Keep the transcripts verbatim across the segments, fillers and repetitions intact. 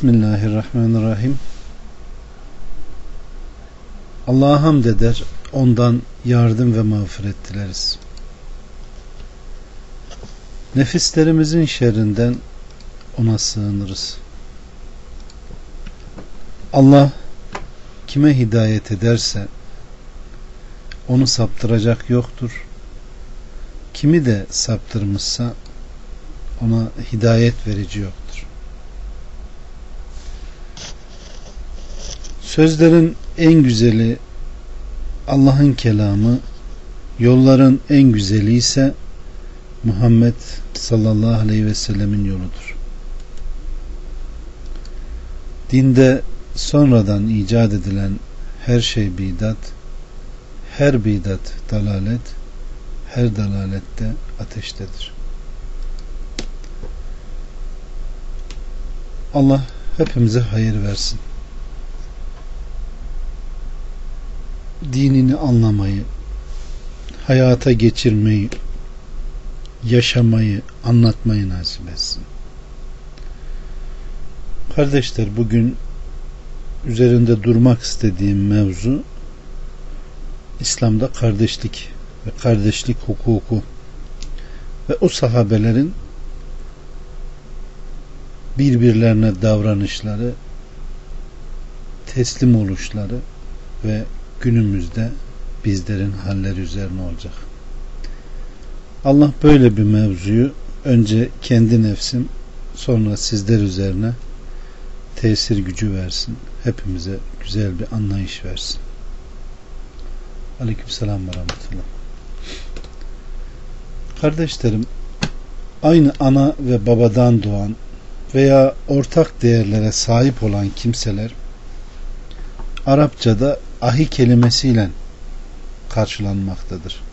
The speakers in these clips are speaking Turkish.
Bismillahirrahmanirrahim. Allah'a hamd eder, ondan yardım ve mağfiret dileriz. Nefislerimizin şerrinden ona sığınırız. Allah kime hidayet ederse onu saptıracak yoktur. Kimi de saptırmışsa ona hidayet verici yoktur. Sözlerin en güzeli Allah'ın kelamı, yolların en güzeli ise Muhammed sallallahu aleyhi ve sellemin yoludur. Dinde sonradan icat edilen her şey bidat, her bidat dalalet, her dalalette ateştedir. Allah hepimize hayır versin. Dinini anlamayı, hayata geçirmeyi, yaşamayı, anlatmayı nasip etsin. Kardeşler, bugün üzerinde durmak istediğim mevzu İslam'da kardeşlik ve kardeşlik hukuku ve o sahabelerin birbirlerine davranışları, teslim oluşları ve günümüzde bizlerin halleri üzerine olacak. Allah böyle bir mevzuyu önce kendi nefsim, sonra sizler üzerine tesir gücü versin. Hepimize güzel bir anlayış versin. Aleykümselam ve rahmetullah. Kardeşlerim, aynı ana ve babadan doğan veya ortak değerlere sahip olan kimseler Arapçada ahi kelimesiyle karşılanmaktadır.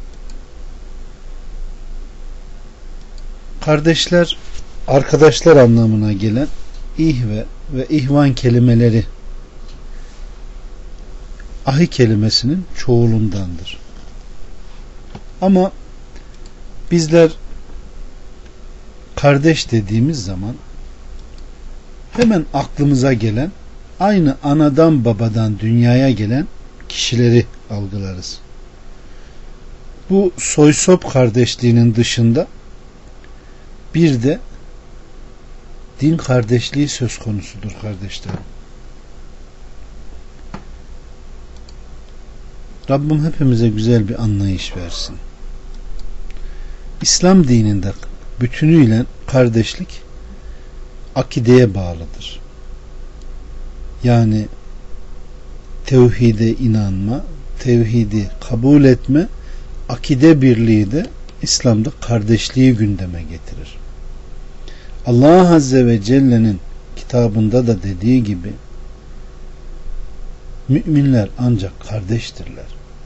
Kardeşler, arkadaşlar anlamına gelen ihve ve ihvan kelimeleri ahi kelimesinin çoğulundandır. Ama bizler kardeş dediğimiz zaman hemen aklımıza gelen, aynı anadan babadan dünyaya gelen kişileri algılarız. Bu soysop kardeşliğinin dışında bir de din kardeşliği söz konusudur kardeşlerim. Rabbim hepimize güzel bir anlayış versin. İslam dininde bütünüyle kardeşlik akideye bağlıdır. Yani tevhide inanma, tevhidi kabul etme, akide birliği de İslam'da kardeşliği gündeme getirir. Allah Azze ve Celle'nin kitabında da dediği gibi müminler ancak kardeştirler.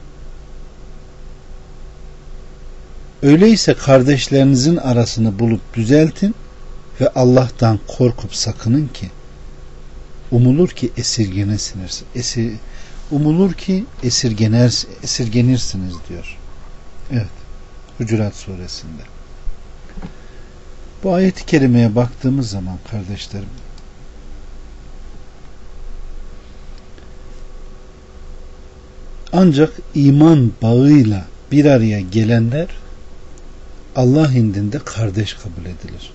Öyleyse kardeşlerinizin arasını bulup düzeltin ve Allah'tan korkup sakının ki umulur ki esirgenesiniz. Esir, umulur ki esirgener, esirgenirsiniz diyor. Evet. Hucurat suresinde. Bu ayet-i kerimeye baktığımız zaman kardeşlerim, ancak iman bağıyla bir araya gelenler Allah indinde kardeş kabul edilir.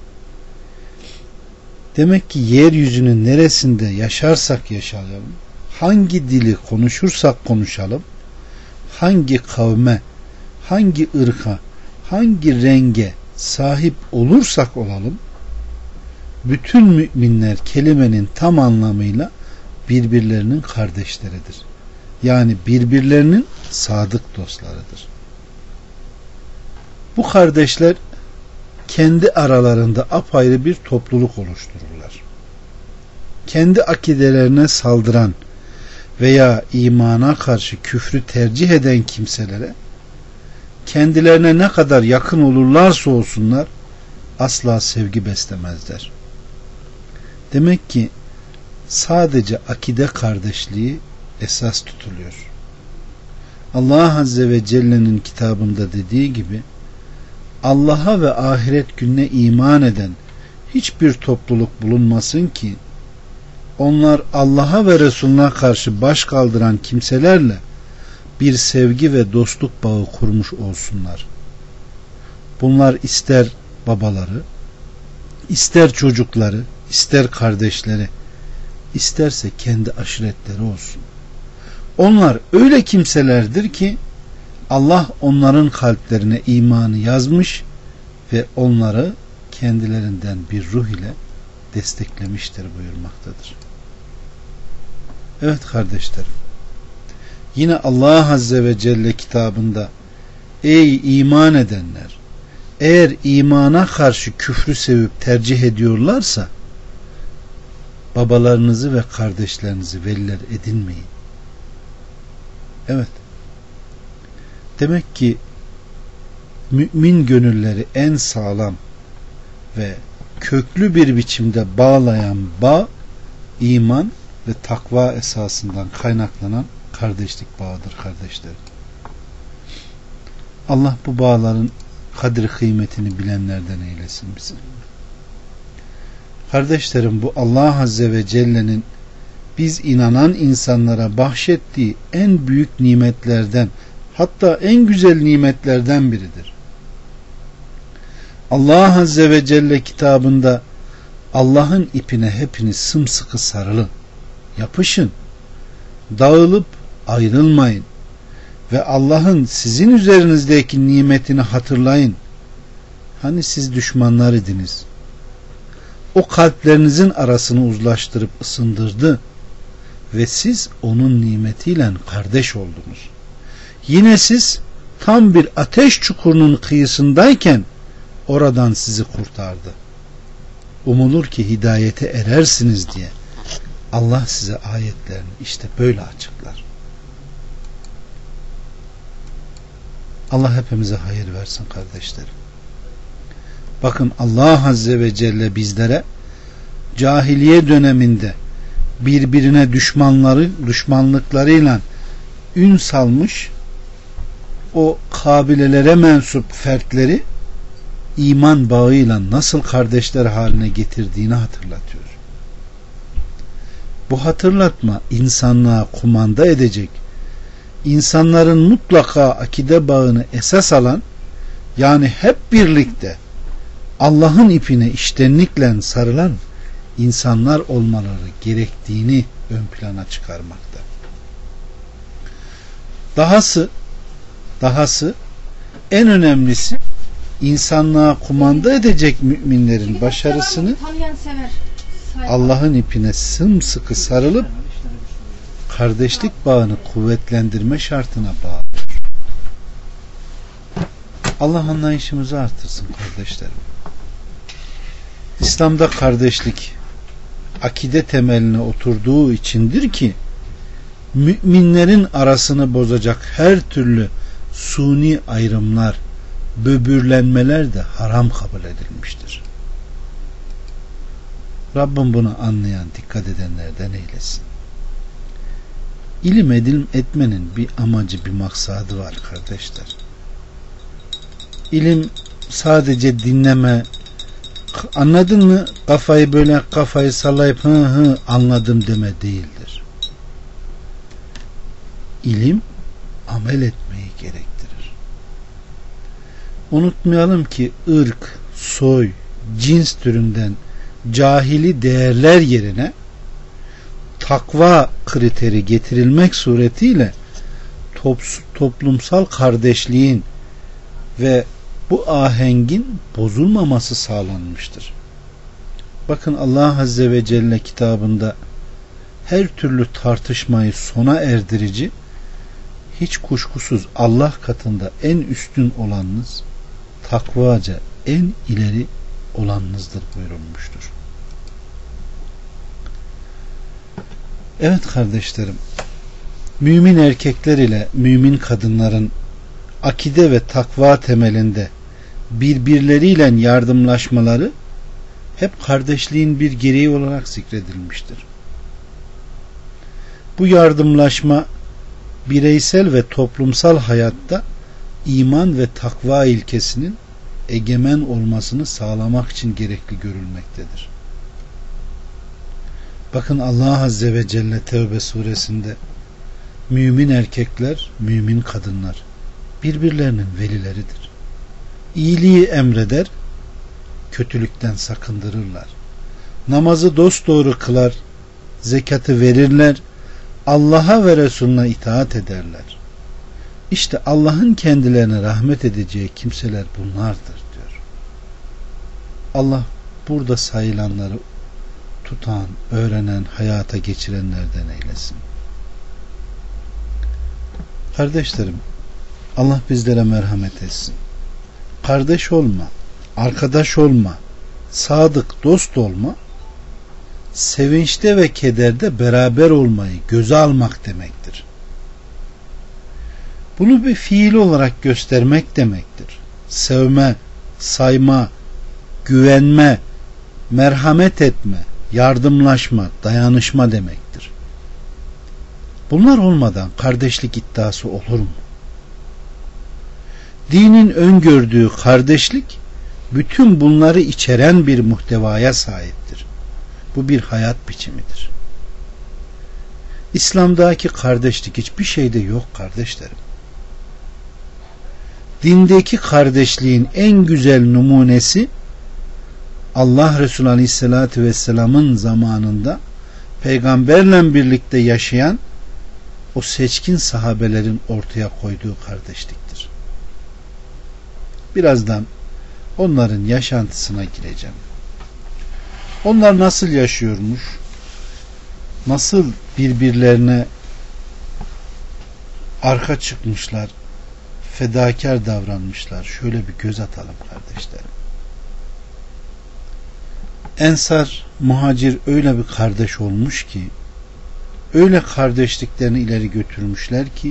Demek ki yeryüzünün neresinde yaşarsak yaşayalım, hangi dili konuşursak konuşalım, hangi kavme, hangi ırka, hangi renge sahip olursak olalım, bütün müminler kelimenin tam anlamıyla birbirlerinin kardeşleridir. Yani birbirlerinin sadık dostlarıdır. Bu kardeşler kendi aralarında apayrı bir topluluk oluştururlar. Kendi akidelerine saldıran veya imana karşı küfrü tercih eden kimselere kendilerine ne kadar yakın olurlarsa olsunlar asla sevgi beslemezler. Demek ki sadece akide kardeşliği esas tutuluyor. Allah Azze ve Celle'nin kitabında dediği gibi Allah'a ve ahiret gününe iman eden hiçbir topluluk bulunmasın ki onlar Allah'a ve Resulüne karşı baş kaldıran kimselerle bir sevgi ve dostluk bağı kurmuş olsunlar. Bunlar ister babaları, ister çocukları, ister kardeşleri, isterse kendi aşiretleri olsun. Onlar öyle kimselerdir ki Allah onların kalplerine imanı yazmış ve onları kendilerinden bir ruh ile desteklemiştir buyurmaktadır. Evet kardeşlerim, yine Allah Azze ve Celle kitabında ey iman edenler, eğer imana karşı küfrü sevip tercih ediyorlarsa babalarınızı ve kardeşlerinizi veliler edinmeyin. Evet. Demek ki mümin gönülleri en sağlam ve köklü bir biçimde bağlayan bağ iman ve takva esasından kaynaklanan kardeşlik bağıdır kardeşlerim. Allah bu bağların kadir kıymetini bilenlerden eylesin bizi. Kardeşlerim, bu Allah Azze ve Celle'nin biz inanan insanlara bahşettiği en büyük nimetlerden, hatta en güzel nimetlerden biridir. Allah Azze ve Celle kitabında Allah'ın ipine hepiniz sımsıkı sarılın, yapışın, dağılıp ayrılmayın ve Allah'ın sizin üzerinizdeki nimetini hatırlayın. Hani siz düşmanlar idiniz. O kalplerinizin arasını uzlaştırıp ısındırdı ve siz onun nimetiyle kardeş oldunuz. Yine siz tam bir ateş çukurunun kıyısındayken oradan sizi kurtardı. Umulur ki hidayete erersiniz diye Allah size ayetlerini işte böyle açıklar. Allah hepimize hayır versin kardeşlerim. Bakın, Allah Azze ve Celle bizlere cahiliye döneminde birbirine düşmanları, düşmanlıklarıyla ün salmış o kabilelere mensup fertleri iman bağıyla nasıl kardeşler haline getirdiğini hatırlatıyor. Bu hatırlatma insanlığa kumanda edecek, insanların mutlaka akide bağını esas alan, yani hep birlikte Allah'ın ipine içtenlikle sarılan insanlar olmaları gerektiğini ön plana çıkarmakta. Dahası, dahası en önemlisi insanlığa kumanda edecek müminlerin başarısını Allah'ın ipine sımsıkı sarılıp kardeşlik bağını kuvvetlendirme şartına bağlıdır. Allah anlayışımızı artırsın kardeşlerim. İslam'da kardeşlik akide temeline oturduğu içindir ki müminlerin arasını bozacak her türlü suni ayrımlar, böbürlenmeler de haram kabul edilmiştir. Rabbim bunu anlayan, dikkat edenlerden eylesin. İlim edilim etmenin bir amacı, bir maksadı var kardeşler. İlim sadece dinleme, anladın mı, kafayı böyle kafayı sallayıp hı hı anladım deme değildir. İlim amel etmeyi gerektirir. Unutmayalım ki ırk, soy, cins türünden cahili değerler yerine takva kriteri getirilmek suretiyle toplumsal kardeşliğin ve bu ahengin bozulmaması sağlanmıştır. Bakın, Allah Azze ve Celle kitabında her türlü tartışmayı sona erdirici, hiç kuşkusuz Allah katında en üstün olanınız, takvaca en ileri olanınızdır buyurulmuştur. Evet kardeşlerim, mümin erkekler ile mümin kadınların akide ve takva temelinde birbirleriyle yardımlaşmaları hep kardeşliğin bir gereği olarak zikredilmiştir. Bu yardımlaşma bireysel ve toplumsal hayatta iman ve takva ilkesinin egemen olmasını sağlamak için gerekli görülmektedir. Bakın Allah Azze ve Celle Tevbe suresinde mümin erkekler, mümin kadınlar birbirlerinin velileridir. İyiliği emreder, kötülükten sakındırırlar. Namazı dosdoğru kılar, zekatı verirler, Allah'a ve Resulüne itaat ederler. İşte Allah'ın kendilerine rahmet edeceği kimseler bunlardır diyor. Allah burada sayılanları tutan, öğrenen, hayata geçirenlerden eylesin. Kardeşlerim, Allah bizlere merhamet etsin. Kardeş olma, arkadaş olma, sadık dost olma, sevinçte ve kederde beraber olmayı göze almak demektir. Bunu bir fiil olarak göstermek demektir. Sevme, sayma, güvenme, merhamet etme, yardımlaşma, dayanışma demektir. Bunlar olmadan kardeşlik iddiası olur mu? Dinin öngördüğü kardeşlik bütün bunları içeren bir muhtevaya sahiptir. Bu bir hayat biçimidir. İslam'daki kardeşlik hiçbir şeyde yok kardeşlerim. Dindeki kardeşliğin en güzel numunesi Allah Resulü Aleyhisselatü Vesselam'ın zamanında peygamberle birlikte yaşayan o seçkin sahabelerin ortaya koyduğu kardeşliktir. Birazdan onların yaşantısına gireceğim. Onlar nasıl yaşıyormuş? Nasıl birbirlerine arka çıkmışlar? Fedakar davranmışlar. Şöyle bir göz atalım kardeşlerim. Ensar, muhacir öyle bir kardeş olmuş ki, öyle kardeşliklerini ileri götürmüşler ki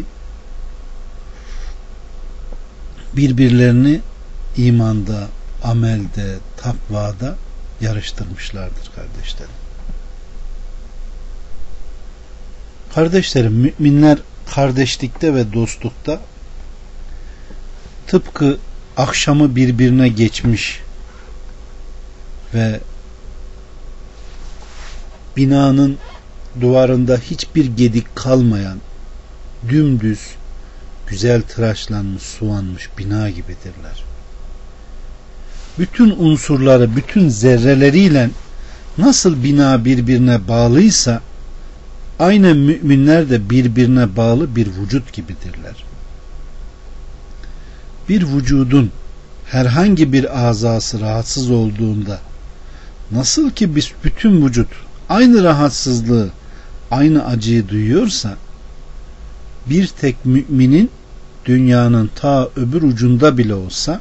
birbirlerini imanda, amelde, takvada yarıştırmışlardır kardeşlerim. Kardeşlerim, müminler kardeşlikte ve dostlukta tıpkı akşamı birbirine geçmiş ve binanın duvarında hiçbir gedik kalmayan dümdüz, güzel tıraşlanmış, suvanmış bina gibidirler. Bütün unsurları, bütün zerreleriyle nasıl bina birbirine bağlıysa aynen müminler de birbirine bağlı bir vücut gibidirler. Bir vücudun herhangi bir azası rahatsız olduğunda nasıl ki biz bütün vücut aynı rahatsızlığı, aynı acıyı duyuyorsa, bir tek müminin dünyanın ta öbür ucunda bile olsa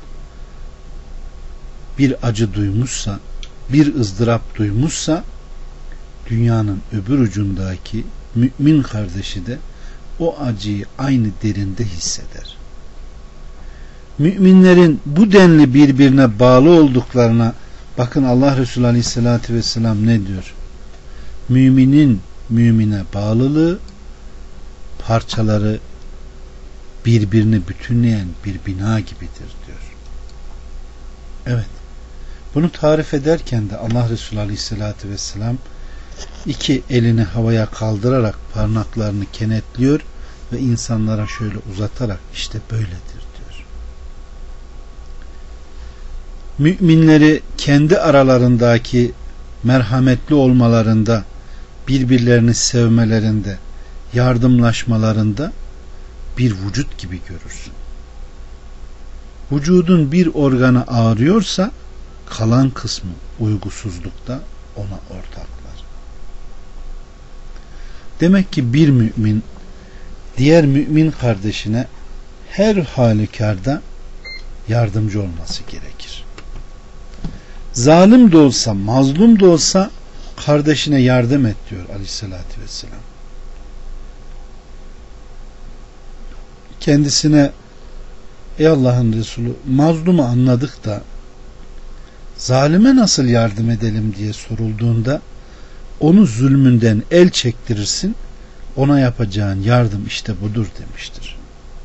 bir acı duymuşsa, bir ızdırap duymuşsa, dünyanın öbür ucundaki mümin kardeşi de o acıyı aynı derinde hisseder. Müminlerin bu denli birbirine bağlı olduklarına bakın Allah Resulü Aleyhisselatü Vesselam ne diyor? Müminin mümine bağlılığı parçaları birbirini bütünleyen bir bina gibidir diyor. Evet. Bunu tarif ederken de Allah Resulü Aleyhisselatü Vesselam iki elini havaya kaldırarak parmaklarını kenetliyor ve insanlara şöyle uzatarak işte böyledir diyor. Müminleri kendi aralarındaki merhametli olmalarında, birbirlerini sevmelerinde, yardımlaşmalarında bir vücut gibi görürsün. Vücudun bir organı ağrıyorsa kalan kısmı uygusuzlukta ona ortaklar. Demek ki bir mümin diğer mümin kardeşine her halükarda yardımcı olması gerekir. Zalim de olsa, mazlum da olsa kardeşine yardım et diyor Aleyhisselatü Vesselam. Kendisine ey Allah'ın Resulü, mazlumu anladık da zalime nasıl yardım edelim diye sorulduğunda onu zulmünden el çektirirsin, ona yapacağın yardım işte budur demiştir.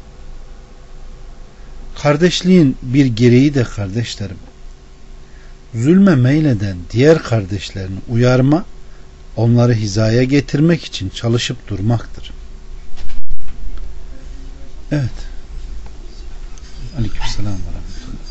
Kardeşliğin bir gereği de kardeşlerim, zulme meyleden diğer kardeşlerini uyarma, onları hizaya getirmek için çalışıp durmaktır. Evet. Aleykümselam ve rahmetullah.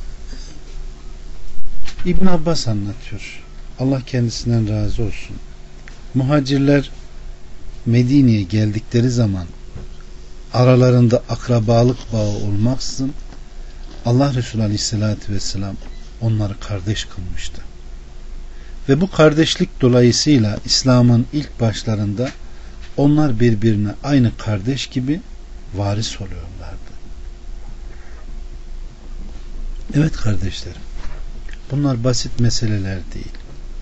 İbn Abbas anlatıyor. Allah kendisinden razı olsun. Muhacirler Medine'ye geldikleri zaman aralarında akrabalık bağı olmaksızın Allah Resulü Aleyhisselatü Vesselam onları kardeş kılmıştı. Ve bu kardeşlik dolayısıyla İslam'ın ilk başlarında onlar birbirine aynı kardeş gibi varis oluyorlardı. Evet kardeşlerim, bunlar basit meseleler değil.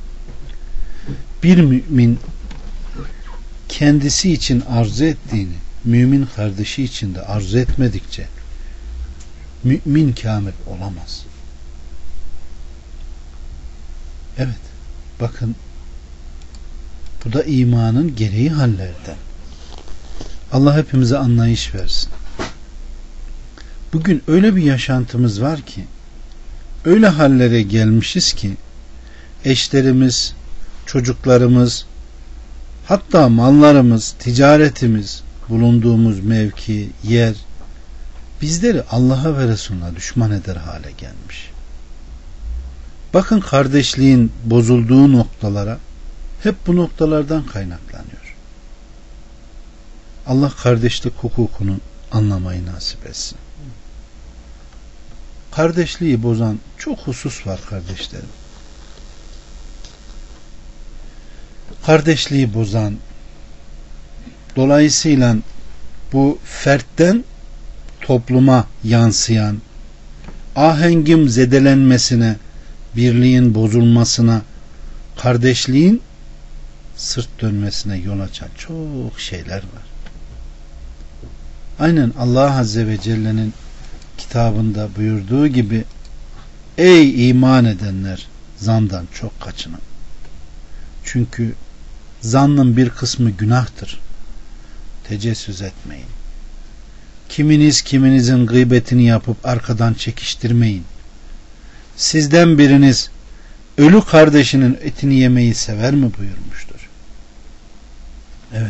Bir mümin kendisi için arzu ettiğini mümin kardeşi için de arzu etmedikçe mümin kamil olamaz. Evet, bakın bu da imanın gereği hallerden. Allah hepimize anlayış versin. Bugün öyle bir yaşantımız var ki, öyle hallere gelmişiz ki eşlerimiz, çocuklarımız, hatta mallarımız, ticaretimiz, bulunduğumuz mevki, yer bizleri Allah'a ve Resulüne düşman eder hale gelmiş. Bakın kardeşliğin bozulduğu noktalara hep bu noktalardan kaynaklanıyor. Allah kardeşlik hukukunu anlamayı nasip etsin. Kardeşliği bozan çok husus var kardeşlerim. Kardeşliği bozan, dolayısıyla bu fertten topluma yansıyan, ahengin zedelenmesine, birliğin bozulmasına, kardeşliğin sırt dönmesine yol açan çok şeyler var. Aynen Allah Azze ve Celle'nin kitabında buyurduğu gibi, ey iman edenler, zandan çok kaçının. Çünkü zannın bir kısmı günahtır. Tecessüs etmeyin. Kiminiz kiminizin gıybetini yapıp arkadan çekiştirmeyin. Sizden biriniz ölü kardeşinin etini yemeyi sever mi buyurmuştur. Evet.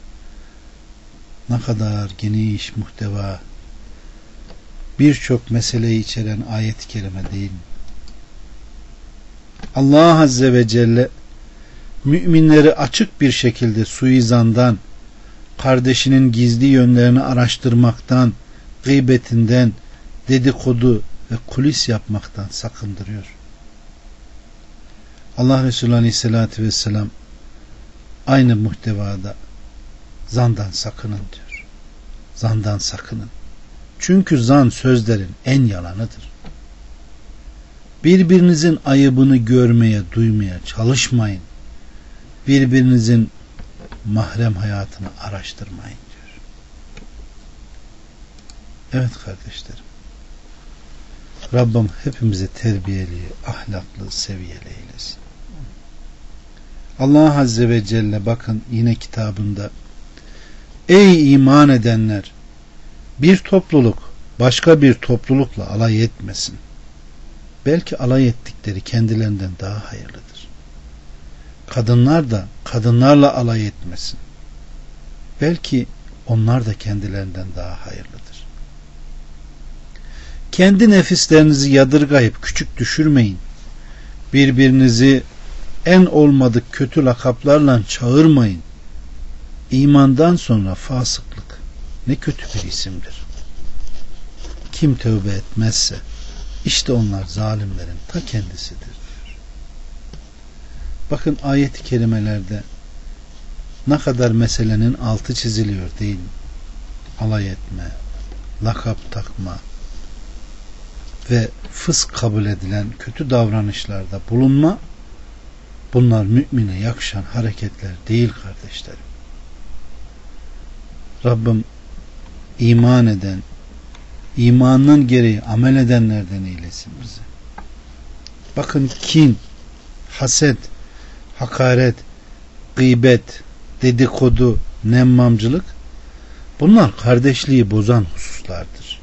Ne kadar geniş muhteva, birçok meseleyi içeren ayet-i kerime değil mi? Allah Azze ve Celle müminleri açık bir şekilde suizandan, kardeşinin gizli yönlerini araştırmaktan, gıybetinden, dedikodu ve kulis yapmaktan sakındırıyor. Allah Resulü Aleyhisselatü Vesselam aynı muhtevada zandan sakının diyor. Zandan sakının. Çünkü zan sözlerin en yalanıdır. Birbirinizin ayıbını görmeye, duymaya çalışmayın. Birbirinizin mahrem hayatını araştırmayın diyor. Evet kardeşlerim. Rabbim hepimize terbiyeli, ahlaklı, seviyeli eylesin. Allah Azze ve Celle bakın yine kitabında, ey iman edenler, bir topluluk başka bir toplulukla alay etmesin. Belki alay ettikleri kendilerinden daha hayırlıdır. Kadınlar da kadınlarla alay etmesin. Belki onlar da kendilerinden daha hayırlıdır. Kendi nefislerinizi yadırgayıp küçük düşürmeyin. Birbirinizi en olmadık kötü lakaplarla çağırmayın. İmandan sonra fasıklık ne kötü bir isimdir. Kim tövbe etmezse işte onlar zalimlerin ta kendisidir diyor. Bakın ayet-i kerimelerde ne kadar meselenin altı çiziliyor değil mi? Alay etme, lakap takma ve fısk kabul edilen kötü davranışlarda bulunma, bunlar mümine yakışan hareketler değil kardeşlerim. Rabbim iman eden, imanın gereği amel edenlerden eylesin bizi. Bakın kin, haset, hakaret, gıybet, dedikodu, nemmamcılık, bunlar kardeşliği bozan hususlardır.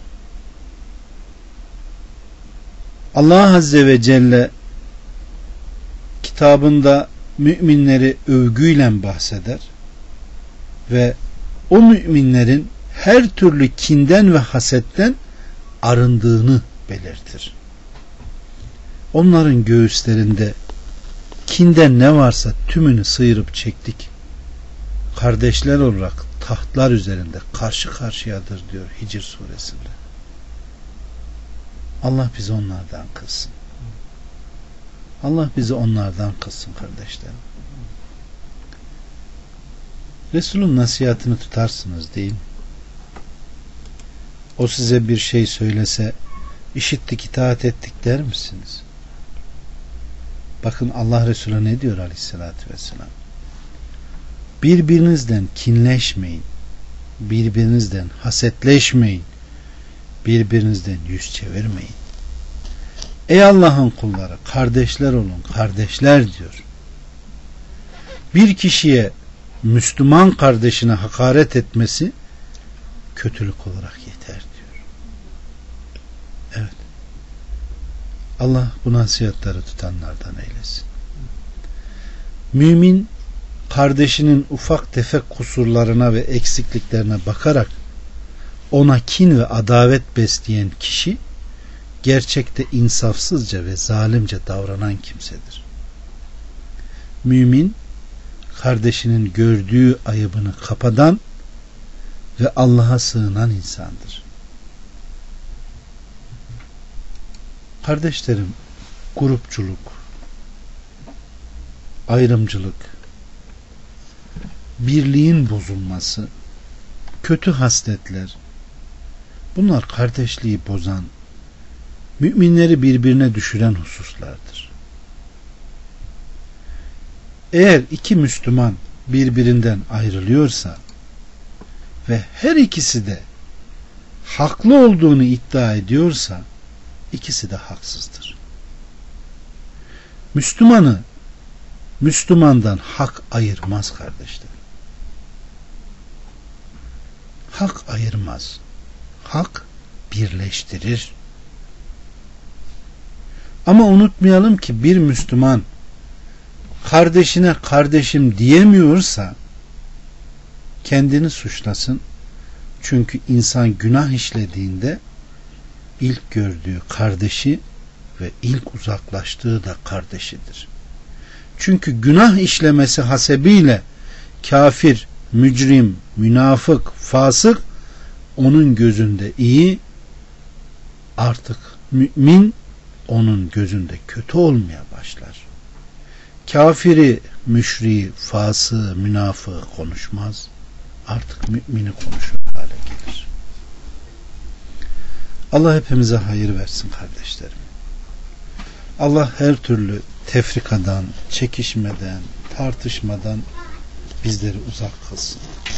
Allah Azze ve Celle kitabında müminleri övgüyle bahseder ve o müminlerin her türlü kinden ve hasetten arındığını belirtir. Onların göğüslerinde kinden ne varsa tümünü sıyırıp çektik. Kardeşler olarak tahtlar üzerinde karşı karşıyadır diyor Hicr suresinde. Allah bizi onlardan kılsın. Allah bizi onlardan kılsın kardeşlerim. Resul'ün nasihatini tutarsınız değil mi? O size bir şey söylese işittik, itaat ettik der misiniz? Bakın Allah Resulü ne diyor aleyhissalatü vesselam? Birbirinizden kinleşmeyin, birbirinizden hasetleşmeyin, birbirinizden yüz çevirmeyin. Ey Allah'ın kulları, kardeşler olun, kardeşler diyor. Bir kişiye Müslüman kardeşine hakaret etmesi kötülük olarak yeter diyor. Evet. Allah bu nasihatleri tutanlardan eylesin. Mümin kardeşinin ufak tefek kusurlarına ve eksikliklerine bakarak ona kin ve adavet besleyen kişi gerçekte insafsızca ve zalimce davranan kimsedir. Mümin kardeşinin gördüğü ayıbını kapatan ve Allah'a sığınan insandır. Kardeşlerim, grupçuluk, ayrımcılık, birliğin bozulması, kötü hasletler, bunlar kardeşliği bozan, müminleri birbirine düşüren hususlardır. Eğer iki Müslüman birbirinden ayrılıyorsa ve her ikisi de haklı olduğunu iddia ediyorsa ikisi de haksızdır. Müslümanı Müslümandan hak ayırmaz kardeşler. Hak ayırmaz. Hak birleştirir. Ama unutmayalım ki bir Müslüman kardeşine kardeşim diyemiyorsa kendini suçlasın. Çünkü insan günah işlediğinde ilk gördüğü kardeşi ve ilk uzaklaştığı da kardeşidir. Çünkü günah işlemesi hasebiyle kafir, mücrim, münafık, fasık onun gözünde iyi, artık mümin onun gözünde kötü olmaya başlar. Kafiri, müşriği, fasığı, münafığı konuşmaz. Artık mümini konuşur hale gelir. Allah hepimize hayır versin kardeşlerim. Allah her türlü tefrikadan, çekişmeden, tartışmadan bizleri uzak kılsın.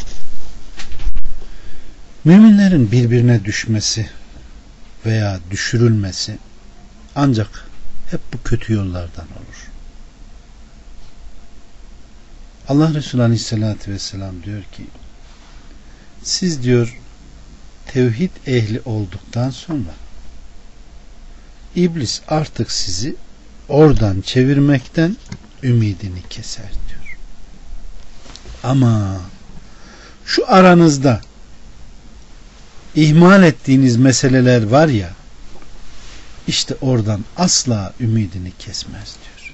Müminlerin birbirine düşmesi veya düşürülmesi ancak hep bu kötü yollardan olur. Allah Resulü Aleyhisselatü Vesselam diyor ki, siz diyor tevhid ehli olduktan sonra İblis artık sizi oradan çevirmekten ümidini keser diyor. Ama şu aranızda ihmal ettiğiniz meseleler var ya, işte oradan asla ümidini kesmez diyor.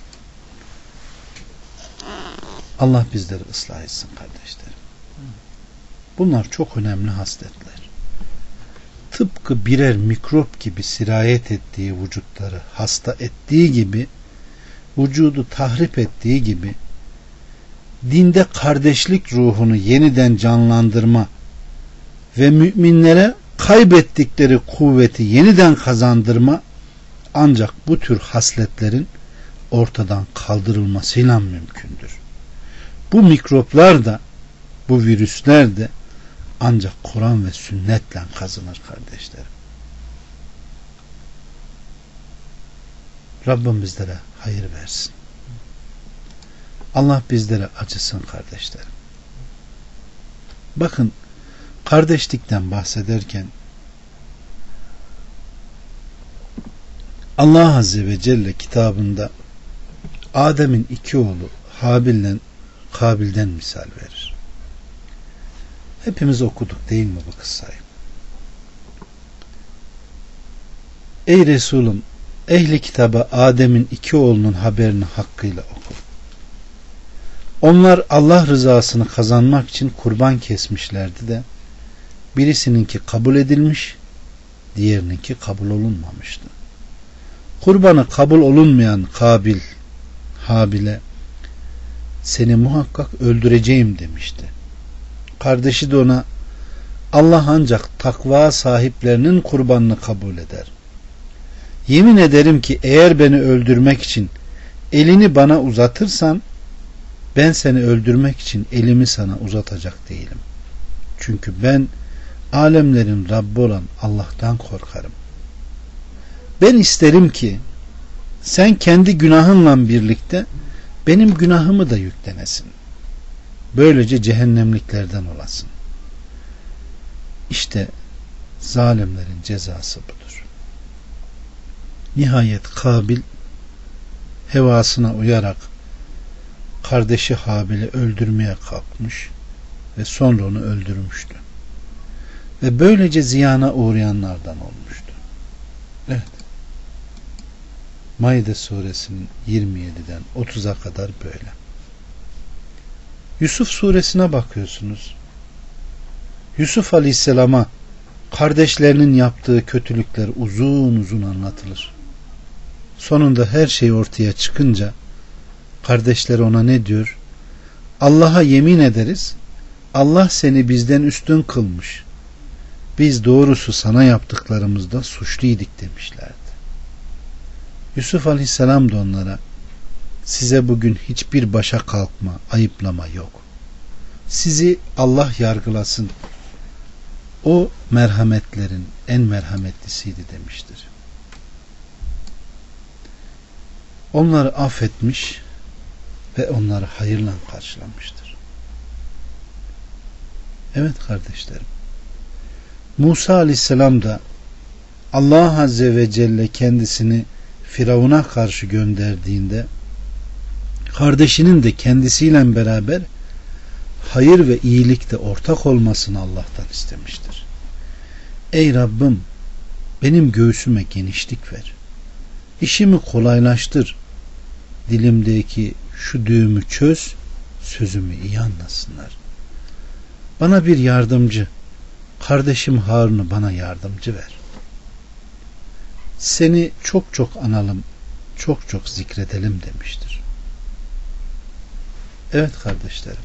Allah bizleri ıslah etsin kardeşlerim. Bunlar çok önemli hasletler. Tıpkı birer mikrop gibi sirayet ettiği vücutları hasta ettiği gibi, vücudu tahrip ettiği gibi, dinde kardeşlik ruhunu yeniden canlandırma ve müminlere kaybettikleri kuvveti yeniden kazandırma ancak bu tür hasletlerin ortadan kaldırılmasıyla mümkündür. Bu mikroplar da, bu virüsler de ancak Kur'an ve sünnetle kazanır kardeşlerim. Rabbim bizlere hayır versin. Allah bizlere acısın kardeşlerim. Bakın, kardeşlikten bahsederken Allah Azze ve Celle kitabında Adem'in iki oğlu Habil'le Kabil'den misal verir. Hepimiz okuduk değil mi bu kıssayı? Ey Resulüm, ehli kitaba Adem'in iki oğlunun haberini hakkıyla oku. Onlar Allah rızasını kazanmak için kurban kesmişlerdi de birisininki kabul edilmiş, diğerininki kabul olunmamıştı. Kurbanı kabul olunmayan Kabil Habil'e seni muhakkak öldüreceğim demişti. Kardeşi de ona Allah ancak takva sahiplerinin kurbanını kabul eder. Yemin ederim ki eğer beni öldürmek için elini bana uzatırsan ben seni öldürmek için elimi sana uzatacak değilim. Çünkü ben alemlerin Rabbi olan Allah'tan korkarım. Ben isterim ki sen kendi günahınla birlikte benim günahımı da yüklenesin. Böylece cehennemliklerden olasın. İşte zalimlerin cezası budur. Nihayet Kabil hevasına uyarak kardeşi Habil'i öldürmeye kalkmış ve sonra onu öldürmüştü. Ve böylece ziyana uğrayanlardan olmuştu. Evet. Maide suresinin yirmi yediden otuza kadar böyle. Yusuf suresine bakıyorsunuz. Yusuf Aleyhisselam'a kardeşlerinin yaptığı kötülükler uzun uzun anlatılır. Sonunda her şey ortaya çıkınca kardeşleri ona ne diyor? Allah'a yemin ederiz, Allah seni bizden üstün kılmış. Biz doğrusu sana yaptıklarımızda suçluyduk demişlerdi. Yusuf Aleyhisselam da onlara size bugün hiçbir başa kalkma, ayıplama yok. Sizi Allah yargılasın. O merhametlerin en merhametlisiydi demiştir. Onları affetmiş ve onları hayırla karşılamıştır. Evet kardeşlerim. Musa Aleyhisselam da Allah Azze ve Celle kendisini Firavun'a karşı gönderdiğinde kardeşinin de kendisiyle beraber hayır ve iyilikte ortak olmasını Allah'tan istemiştir. Ey Rabbim, benim göğsüme genişlik ver. İşimi kolaylaştır. Dilimdeki şu düğümü çöz, sözümü iyi anlasınlar. Bana bir yardımcı, kardeşim Harun'u bana yardımcı ver. Seni çok çok analım, çok çok zikredelim demiştir. Evet kardeşlerim.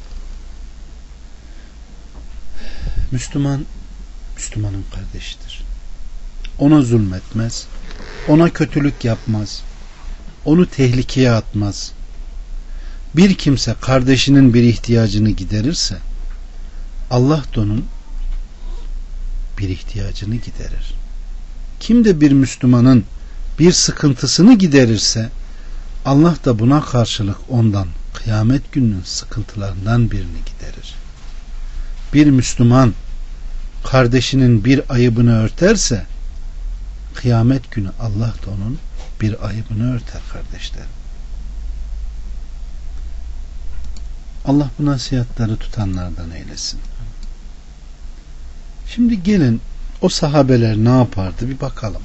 Müslüman, Müslümanın kardeşidir. Ona zulmetmez, ona kötülük yapmaz, onu tehlikeye atmaz. Bir kimse kardeşinin bir ihtiyacını giderirse, Allah da onun bir ihtiyacını giderir. Kim de bir Müslümanın bir sıkıntısını giderirse, Allah da buna karşılık ondan kıyamet gününün sıkıntılarından birini giderir. Bir Müslüman kardeşinin bir ayıbını örterse, kıyamet günü Allah da onun bir ayıbını örter kardeşler. Allah bu nasihatleri tutanlardan eylesin. Şimdi gelin o sahabeler ne yapardı bir bakalım.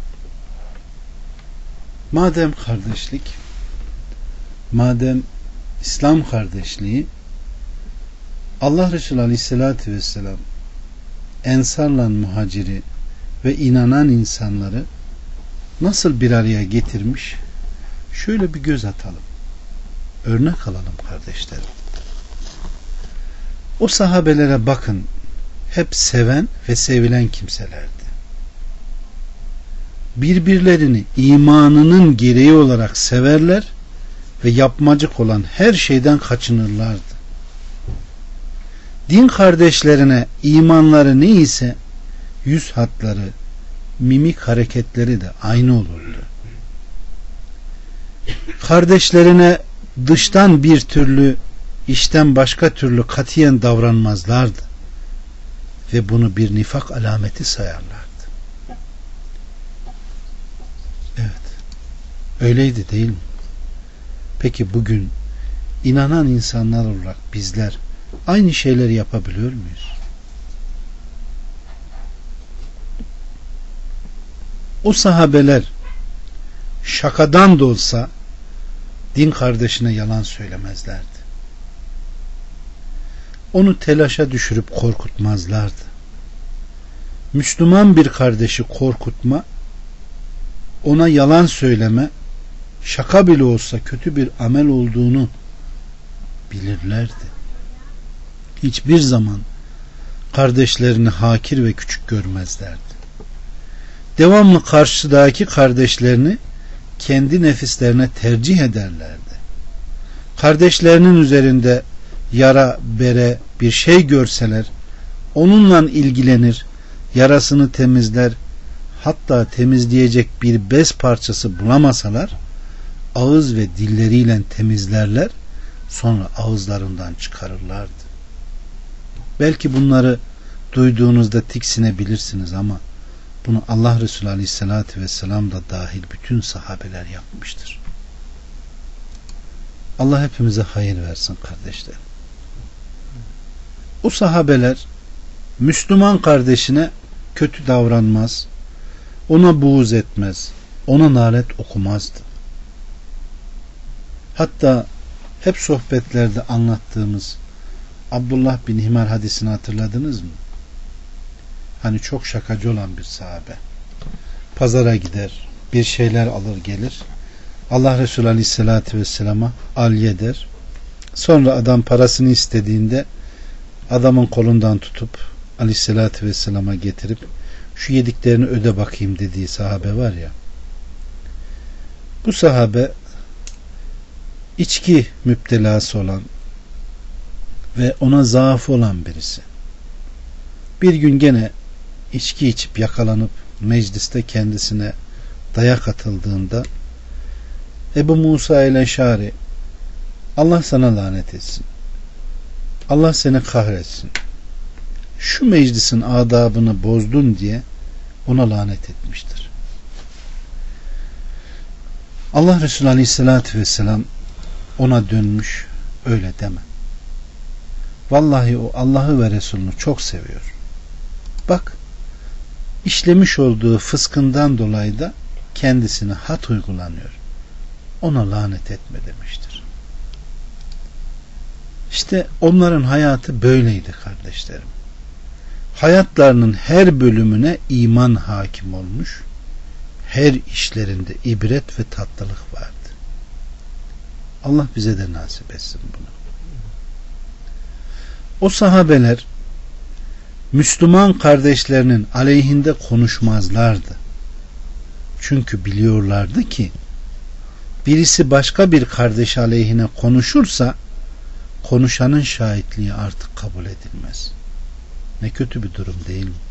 Madem kardeşlik, madem İslam kardeşliği, Allah Resulü Aleyhisselatü Vesselam Ensarla muhaciri ve inanan insanları nasıl bir araya getirmiş, şöyle bir göz atalım, örnek alalım kardeşlerim. O sahabelere bakın, hep seven ve sevilen kimselerdi. Birbirlerini imanının gereği olarak severler ve yapmacık olan her şeyden kaçınırlardı. Din kardeşlerine imanları ne ise yüz hatları, mimik hareketleri de aynı olurdu. Kardeşlerine dıştan bir türlü, içten başka türlü katiyen davranmazlardı ve bunu bir nifak alameti sayarlardı. Evet, öyleydi değil mi? Peki bugün inanan insanlar olarak bizler aynı şeyleri yapabiliyor muyuz? O sahabeler şakadan da olsa din kardeşine yalan söylemezlerdi. Onu telaşa düşürüp korkutmazlardı. Müslüman bir kardeşi korkutma, ona yalan söyleme, şaka bile olsa kötü bir amel olduğunu bilirlerdi. Hiçbir zaman kardeşlerini hakir ve küçük görmezlerdi. Devamlı karşıdaki kardeşlerini kendi nefislerine tercih ederlerdi. Kardeşlerinin üzerinde yara, bere, bir şey görseler onunla ilgilenir, yarasını temizler, hatta temizleyecek bir bez parçası bulamasalar ağız ve dilleriyle temizlerler, sonra ağızlarından çıkarırlardı. Belki bunları duyduğunuzda tiksinebilirsiniz ama bunu Allah Resulü Aleyhisselatü Vesselam da dahil bütün sahabeler yapmıştır. Allah hepimize hayır versin kardeşler. O sahabeler Müslüman kardeşine kötü davranmaz, ona buğz etmez, ona nalet okumazdı. Hatta hep sohbetlerde anlattığımız Abdullah bin Himar hadisini hatırladınız mı? Hani çok şakacı olan bir sahabe. Pazara gider, bir şeyler alır gelir. Allah Resulü Aleyhisselatü Vesselam'a alye der. Sonra adam parasını istediğinde adamın kolundan tutup Aleyhisselatü Vesselam'a getirip şu yediklerini öde bakayım dediği sahabe var ya. Bu sahabe içki müptelası olan ve ona zaafı olan birisi. Bir gün gene içki içip yakalanıp mecliste kendisine dayak atıldığında Ebu Musa el-Eşari, Allah sana lanet etsin, Allah seni kahretsin, şu meclisin adabını bozdun diye ona lanet etmiştir. Allah Resulü Aleyhisselatü Vesselam ona dönmüş, öyle deme. Vallahi o Allah'ı ve Resulünü çok seviyor. Bak, işlemiş olduğu fıskından dolayı da kendisine hat uygulanıyor. Ona lanet etme demiştir. İşte onların hayatı böyleydi kardeşlerim. Hayatlarının her bölümüne iman hakim olmuş, her işlerinde ibret ve tatlılık vardı. Allah bize de nasip etsin bunu. O sahabeler Müslüman kardeşlerinin aleyhinde konuşmazlardı. Çünkü biliyorlardı ki birisi başka bir kardeş aleyhine konuşursa konuşanın şahitliği artık kabul edilmez. Ne kötü bir durum değil mi?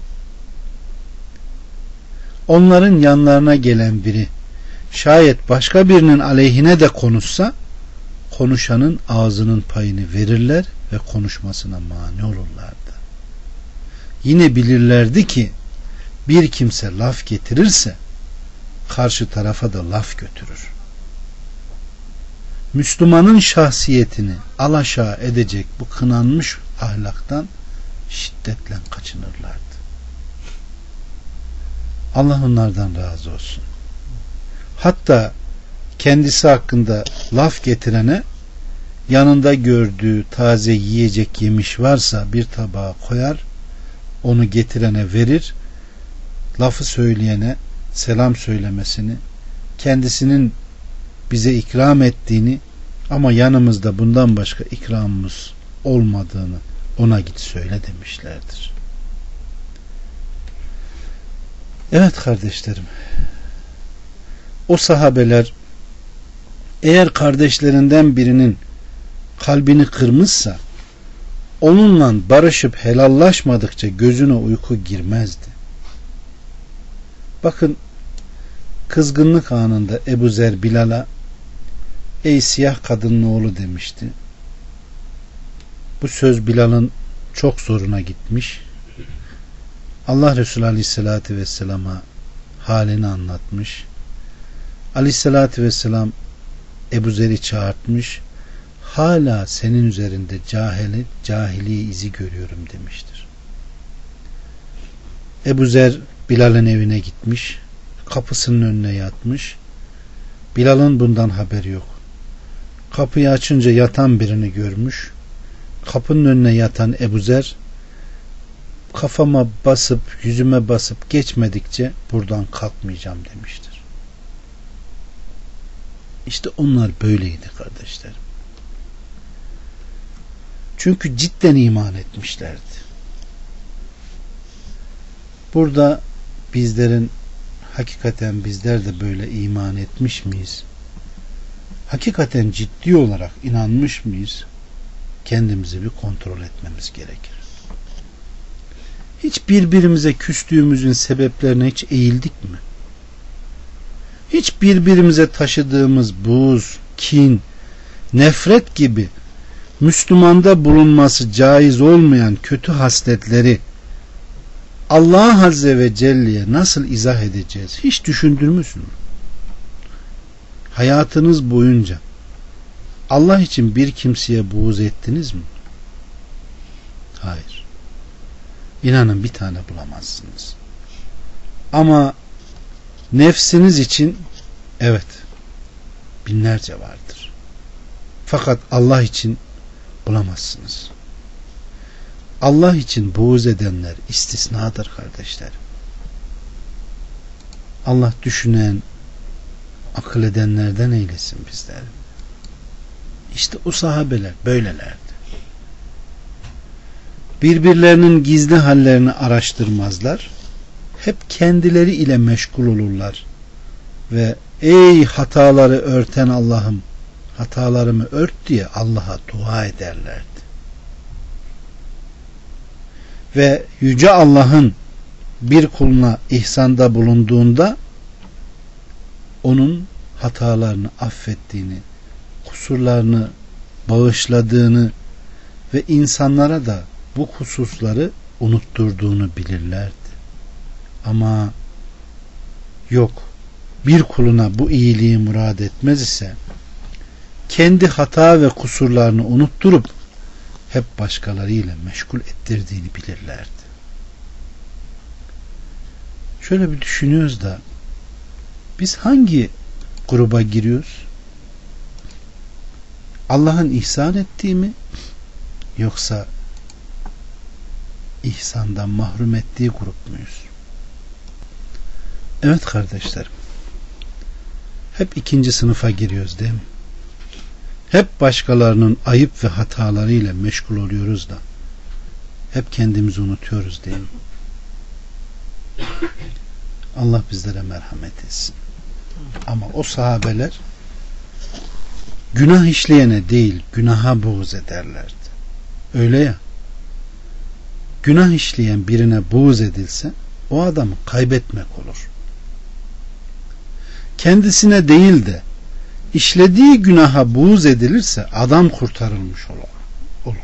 Onların yanlarına gelen biri şayet başka birinin aleyhine de konuşsa konuşanın ağzının payını verirler ve konuşmasına mani olurlardı. Yine bilirlerdi ki bir kimse laf getirirse karşı tarafa da laf götürür. Müslümanın şahsiyetini alaşağı edecek bu kınanmış ahlaktan şiddetle kaçınırlardı. Allah onlardan razı olsun. Hatta kendisi hakkında laf getirene yanında gördüğü taze yiyecek yemiş varsa bir tabağa koyar, onu getirene verir, lafı söyleyene selam söylemesini, kendisinin bize ikram ettiğini ama yanımızda bundan başka ikramımız olmadığını ona git söyle demişlerdir. Evet kardeşlerim, o sahabeler eğer kardeşlerinden birinin kalbini kırmışsa onunla barışıp helallaşmadıkça gözüne uyku girmezdi. Bakın, kızgınlık anında Ebu Zer Bilal'a ey siyah kadının oğlu demişti. Bu söz Bilal'ın çok zoruna gitmiş. Allah Resulü Aleyhisselatü Vesselam'a halini anlatmış. Aleyhisselatü Vesselam Ebu Zer'i çağırtmış, hala senin üzerinde cahili, cahiliye izi görüyorum demiştir. Ebu Zer Bilal'in evine gitmiş, kapısının önüne yatmış. Bilal'ın bundan haberi yok. Kapıyı açınca yatan birini görmüş. Kapının önüne yatan Ebu Zer, kafama basıp yüzüme basıp geçmedikçe buradan kalkmayacağım demiştir. İşte onlar böyleydi kardeşlerim. Çünkü cidden iman etmişlerdi. Burada bizlerin hakikaten bizler de böyle iman etmiş miyiz? Hakikaten ciddi olarak inanmış mıyız? Kendimizi bir kontrol etmemiz gerekir. Hiç birbirimize küstüğümüzün sebeplerine hiç eğildik mi? Hiç birbirimize taşıdığımız buğz, kin, nefret gibi Müslümanda bulunması caiz olmayan kötü hasletleri Allah Azze ve Celle'ye nasıl izah edeceğiz? Hiç düşündünüz mü? Hayatınız boyunca Allah için bir kimseye buğz ettiniz mi? Hayır. İnanın bir tane bulamazsınız. Ama nefsiniz için evet binlerce vardır. Fakat Allah için bulamazsınız. Allah için buğz edenler istisnadır kardeşler. Allah düşünen, akıl edenlerden eylesin bizleri. İşte o sahabeler böylelerdi. Birbirlerinin gizli hallerini araştırmazlar. Hep kendileri ile meşgul olurlar. Ve ey hataları örten Allah'ım, hatalarımı ört diye Allah'a dua ederlerdi. Ve Yüce Allah'ın bir kuluna ihsanda bulunduğunda onun hatalarını affettiğini, kusurlarını bağışladığını ve insanlara da bu hususları unutturduğunu bilirlerdi. Ama yok, bir kuluna bu iyiliği murad etmez ise kendi hata ve kusurlarını unutturup hep başkalarıyla meşgul ettirdiğini bilirlerdi. Şöyle bir düşünüyoruz da biz hangi gruba giriyoruz? Allah'ın ihsan ettiği mi, yoksa ihsandan mahrum ettiği grup muyuz? Evet kardeşlerim, hep ikinci sınıfa giriyoruz değil mi? Hep başkalarının ayıp ve hatalarıyla meşgul oluyoruz da hep kendimizi unutuyoruz değil mi? Allah bizlere merhamet etsin. Ama o sahabeler günah işleyene değil, günaha buğz ederlerdi. Öyle ya, günah işleyen birine buğz edilse o adamı kaybetmek olur. Kendisine değil de işlediği günaha buğz edilirse adam kurtarılmış olur.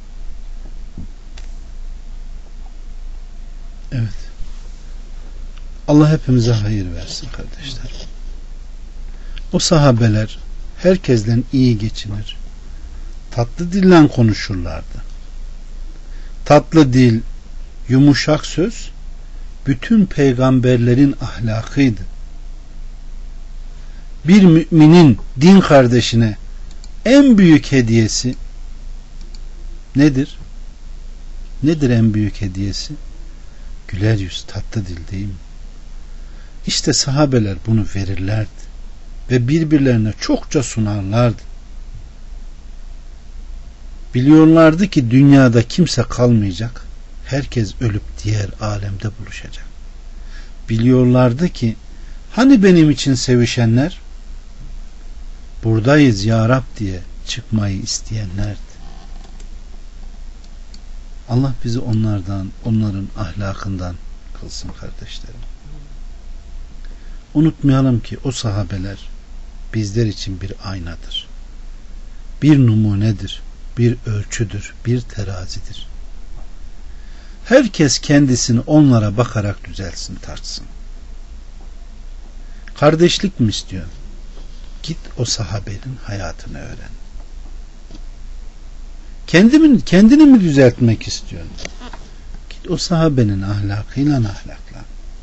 Evet. Allah hepimize hayır versin kardeşler. O sahabeler herkesten iyi geçinir. Tatlı dille konuşurlardı. Tatlı dil, yumuşak söz bütün peygamberlerin ahlakıydı. Bir müminin din kardeşine en büyük hediyesi nedir? Nedir en büyük hediyesi? Güler yüz, tatlı dil değil mi? İşte sahabeler bunu verirlerdi ve birbirlerine çokça sunarlardı. Biliyorlardı ki dünyada kimse kalmayacak. Herkes ölüp diğer alemde buluşacak. Biliyorlardı ki hani benim için sevişenler, buradayız ya Rab diye çıkmayı isteyenlerdi. Allah bizi onlardan, onların ahlakından kılsın kardeşlerim. Unutmayalım ki o sahabeler bizler için bir aynadır. Bir numunedir, bir ölçüdür, bir terazidir. Herkes kendisini onlara bakarak düzelsin, tartsın. Kardeşlik mi istiyorsun? Git o sahabenin hayatını öğren. Kendini, kendini mi düzeltmek istiyorsun? Git o sahabenin ahlakıyla ahlaklan.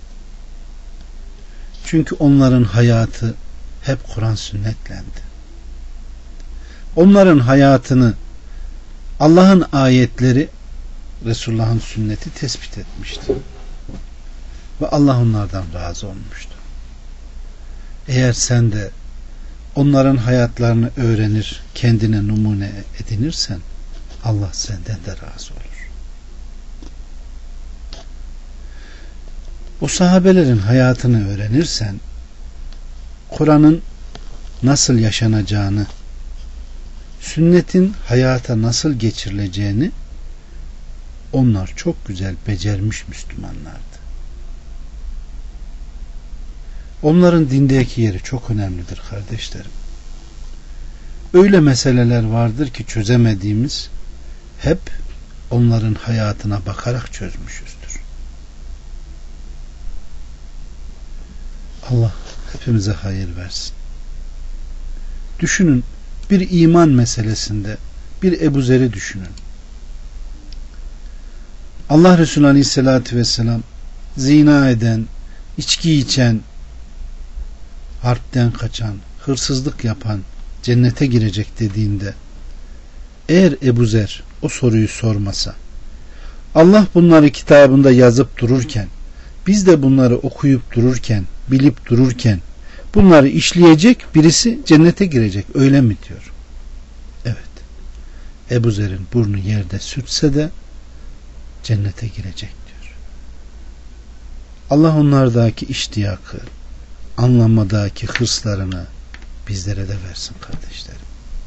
Çünkü onların hayatı hep Kur'an sünnetlendi. Onların hayatını Allah'ın ayetleri, Resulullah'ın sünneti tespit etmişti. Ve Allah onlardan razı olmuştu. Eğer sen de onların hayatlarını öğrenir, kendine numune edinirsen Allah senden de razı olur. O sahabelerin hayatını öğrenirsen Kur'an'ın nasıl yaşanacağını, sünnetin hayata nasıl geçirileceğini onlar çok güzel becermiş Müslümanlardı. Onların dindeki yeri çok önemlidir kardeşlerim. Öyle meseleler vardır ki çözemediğimiz, hep onların hayatına bakarak çözmüşüzdür. Allah hepimize hayır versin. Düşünün, bir iman meselesinde bir Ebu Zer'i düşünün. Allah Resulü Aleyhisselatü Vesselam zina eden, içki içen, harpten kaçan, hırsızlık yapan cennete girecek dediğinde, eğer Ebu Zer o soruyu sormasa, Allah bunları kitabında yazıp dururken, biz de bunları okuyup dururken, bilip dururken bunları işleyecek birisi cennete girecek, öyle mi diyor? Evet. Ebu Zer'in burnu yerde sürtse de cennete girecek diyor. Allah onlardaki iştiyakı, anlamadaki hırslarını bizlere de versin kardeşlerim.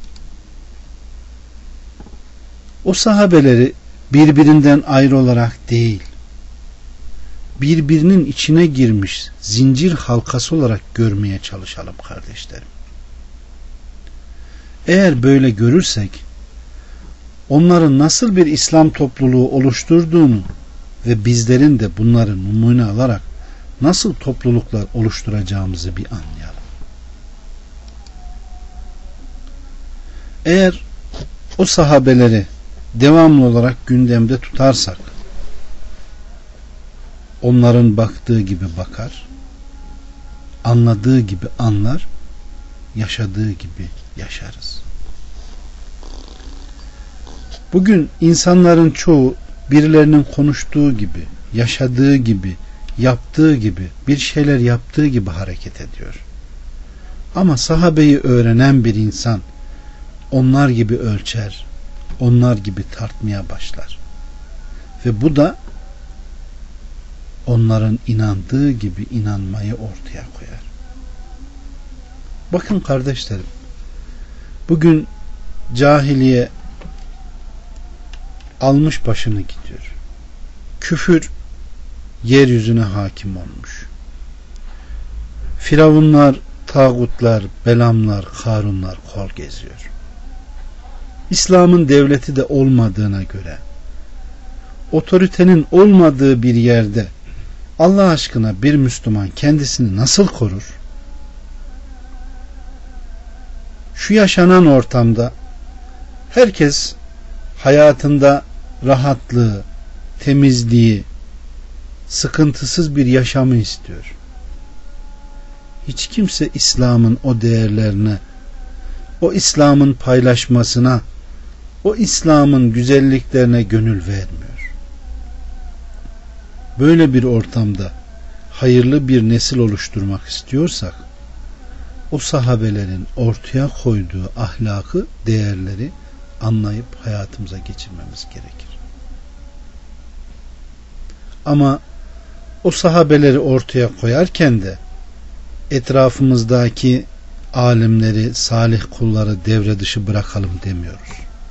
O sahabeleri birbirinden ayrı olarak değil, birbirinin içine girmiş zincir halkası olarak görmeye çalışalım kardeşlerim. Eğer böyle görürsek, onların nasıl bir İslam topluluğu oluşturduğunu ve bizlerin de bunları numune alarak nasıl topluluklar oluşturacağımızı bir anlayalım. Eğer o sahabeleri devamlı olarak gündemde tutarsak, onların baktığı gibi bakar, anladığı gibi anlar, yaşadığı gibi yaşarız. Bugün insanların çoğu birilerinin konuştuğu gibi, yaşadığı gibi, yaptığı gibi, bir şeyler yaptığı gibi hareket ediyor. Ama sahabeyi öğrenen bir insan onlar gibi ölçer, onlar gibi tartmaya başlar. Ve bu da onların inandığı gibi inanmayı ortaya koyar. Bakın kardeşlerim, bugün cahiliye almış başını gidiyor. Küfür yeryüzüne hakim olmuş. Firavunlar, tağutlar, belamlar, karunlar kol geziyor. İslam'ın devleti de olmadığına göre, otoritenin olmadığı bir yerde Allah aşkına bir Müslüman kendisini nasıl korur? Şu yaşanan ortamda herkes hayatında rahatlığı, temizliği, sıkıntısız bir yaşamı istiyor. Hiç kimse İslam'ın o değerlerine, o İslam'ın paylaşmasına, o İslam'ın güzelliklerine gönül vermiyor. Böyle bir ortamda hayırlı bir nesil oluşturmak istiyorsak, o sahabelerin ortaya koyduğu ahlakı, değerleri anlayıp hayatımıza geçirmemiz gerekir. Ama o sahabeleri ortaya koyarken de etrafımızdaki alimleri, salih kulları devre dışı bırakalım demiyoruz.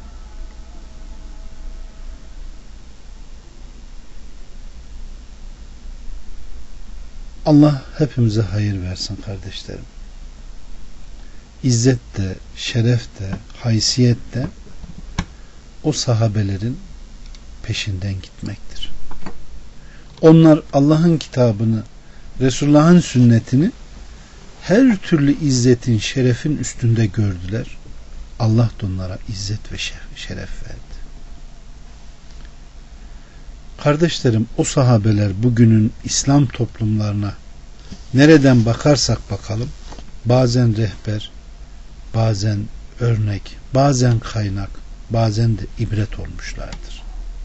Allah hepimize hayır versin kardeşlerim. İzzet de, şeref de, haysiyet de o sahabelerin peşinden gitmektir. Onlar Allah'ın kitabını, Resulullah'ın sünnetini her türlü izzetin, şerefin üstünde gördüler. Allah da onlara izzet ve şeref verdi. Kardeşlerim, o sahabeler bugünün İslam toplumlarına nereden bakarsak bakalım, bazen rehber, bazen örnek, bazen kaynak, bazen de ibret olmuşlardır.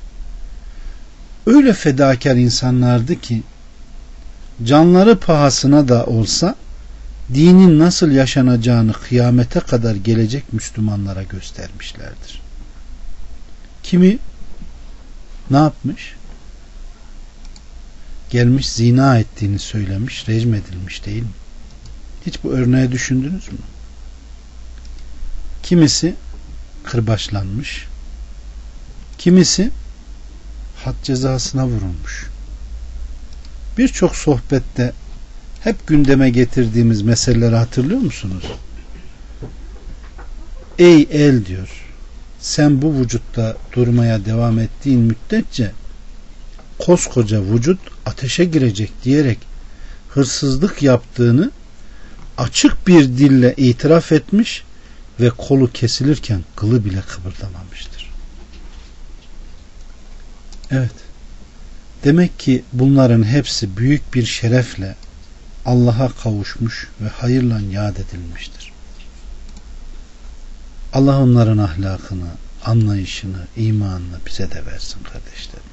Öyle fedakar insanlardı ki canları pahasına da olsa dinin nasıl yaşanacağını kıyamete kadar gelecek Müslümanlara göstermişlerdir. Kimi ne yapmış? Gelmiş zina ettiğini söylemiş, rejim edilmiş değil mi? Hiç bu örneği düşündünüz mü? Kimisi kırbaçlanmış, kimisi had cezasına vurulmuş. Birçok sohbette hep gündeme getirdiğimiz meseleleri hatırlıyor musunuz? Ey el diyor, sen bu vücutta durmaya devam ettiğin müddetçe koskoca vücut ateşe girecek diyerek hırsızlık yaptığını açık bir dille itiraf etmiş ve kolu kesilirken kılı bile kıpırdamamıştır. Evet. Demek ki bunların hepsi büyük bir şerefle Allah'a kavuşmuş ve hayırla yad edilmiştir. Allah onların ahlakını, anlayışını, imanını bize de versin kardeşlerim.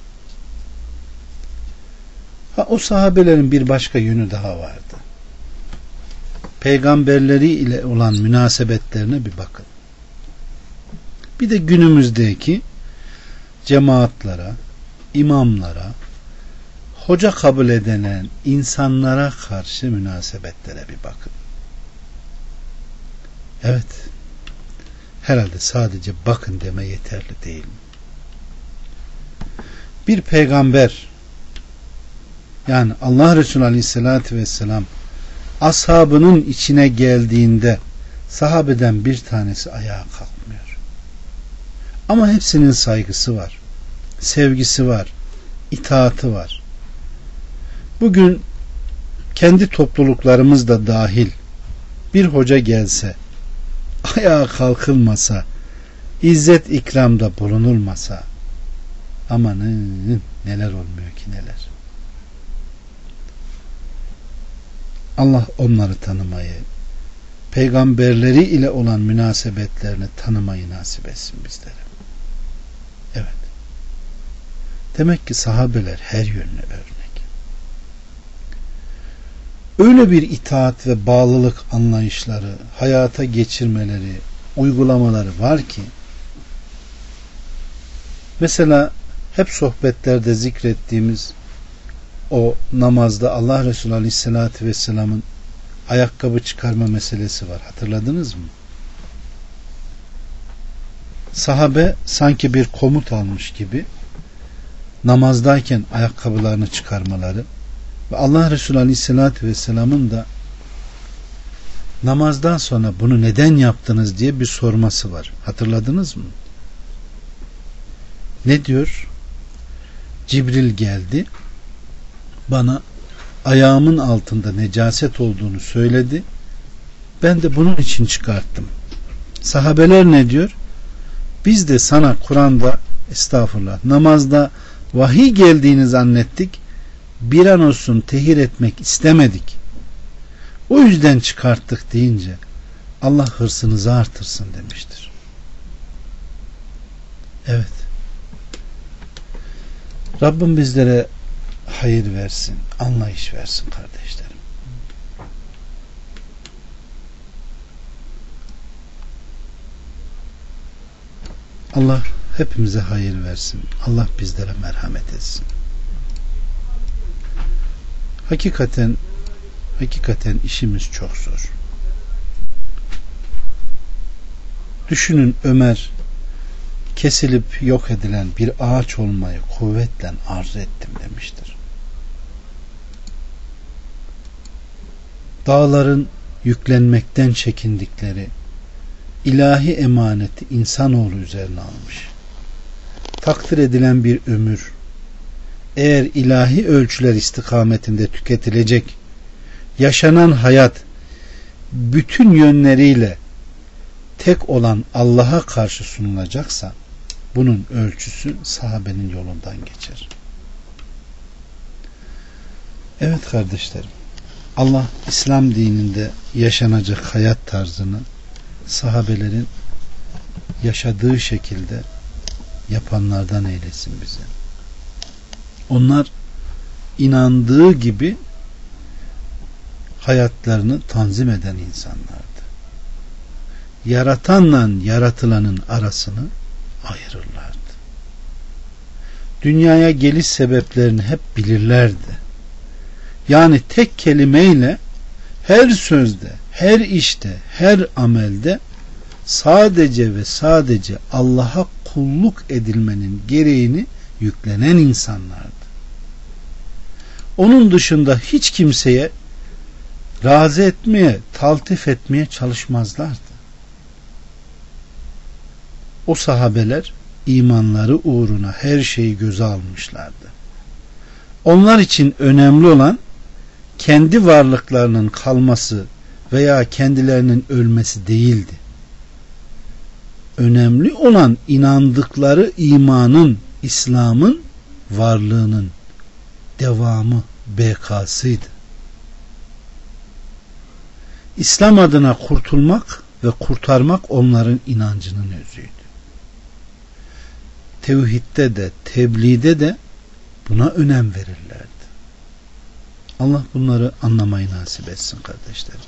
Ha, o sahabelerin bir başka yönü daha vardı. Peygamberleri ile olan münasebetlerine bir bakın. Bir de günümüzdeki cemaatlara, imamlara, hoca kabul edilen insanlara karşı münasebetlere bir bakın. Evet, herhalde sadece bakın deme yeterli değil mi? Bir peygamber, yani Allah Resulü Aleyhisselatü Vesselam ashabının içine geldiğinde sahabeden bir tanesi ayağa kalkmıyor. Ama hepsinin saygısı var, sevgisi var, itaati var. Bugün kendi topluluklarımız da dahil bir hoca gelse, ayağa kalkılmasa, izzet ikramda bulunulmasa, amanın neler olmuyor ki neler. Allah onları tanımayı, peygamberleri ile olan münasebetlerini tanımayı nasip etsin bizlere. Evet. Demek ki sahabeler her yönlü örnek. Öyle bir itaat ve bağlılık anlayışları, hayata geçirmeleri, uygulamaları var ki, mesela hep sohbetlerde zikrettiğimiz o namazda Allah Resulü Aleyhisselatü Vesselam'ın ayakkabı çıkarma meselesi var. Hatırladınız mı? Sahabe sanki bir komut almış gibi namazdayken ayakkabılarını çıkarmaları ve Allah Resulü Aleyhisselatü Vesselam'ın da namazdan sonra bunu neden yaptınız diye bir sorması var. Hatırladınız mı? Ne diyor? Cibril geldi, bana ayağımın altında necaset olduğunu söyledi, ben de bunun için çıkarttım. Sahabeler ne diyor? Biz de sana Kur'an'da, estağfurullah, namazda vahiy geldiğini zannettik, bir an olsun tehir etmek istemedik, o yüzden çıkarttık deyince Allah hırsınızı artırsın demiştir. Evet, Rabbim bizlere hayır versin, anlayış versin kardeşlerim. Allah hepimize hayır versin. Allah bizlere merhamet etsin. Hakikaten hakikaten işimiz çok zor. Düşünün, Ömer kesilip yok edilen bir ağaç olmayı kuvvetle arzu ettim demiştir. Dağların yüklenmekten çekindikleri ilahi emaneti insanoğlu üzerine almış. Takdir edilen bir ömür eğer ilahi ölçüler istikametinde tüketilecek, yaşanan hayat bütün yönleriyle tek olan Allah'a karşı sunulacaksa bunun ölçüsü sahabenin yolundan geçer. Evet kardeşlerim, Allah İslam dininde yaşanacak hayat tarzını sahabelerin yaşadığı şekilde yapanlardan eylesin bizi. Onlar inandığı gibi hayatlarını tanzim eden insanlardı. Yaratanla yaratılanın arasını ayırırlardı. Dünyaya geliş sebeplerini hep bilirlerdi. Yani tek kelimeyle her sözde, her işte, her amelde sadece ve sadece Allah'a kulluk edilmenin gereğini yüklenen insanlardı. Onun dışında hiç kimseye razı etmeye, taltif etmeye çalışmazlardı. O sahabeler imanları uğruna her şeyi göze almışlardı. Onlar için önemli olan kendi varlıklarının kalması veya kendilerinin ölmesi değildi. Önemli olan inandıkları imanın, İslam'ın varlığının devamı, bekasıydı. İslam adına kurtulmak ve kurtarmak onların inancının özüydü. Tevhidde de, tebliğde de buna önem verirlerdi. Allah bunları anlamayı nasip etsin kardeşlerim.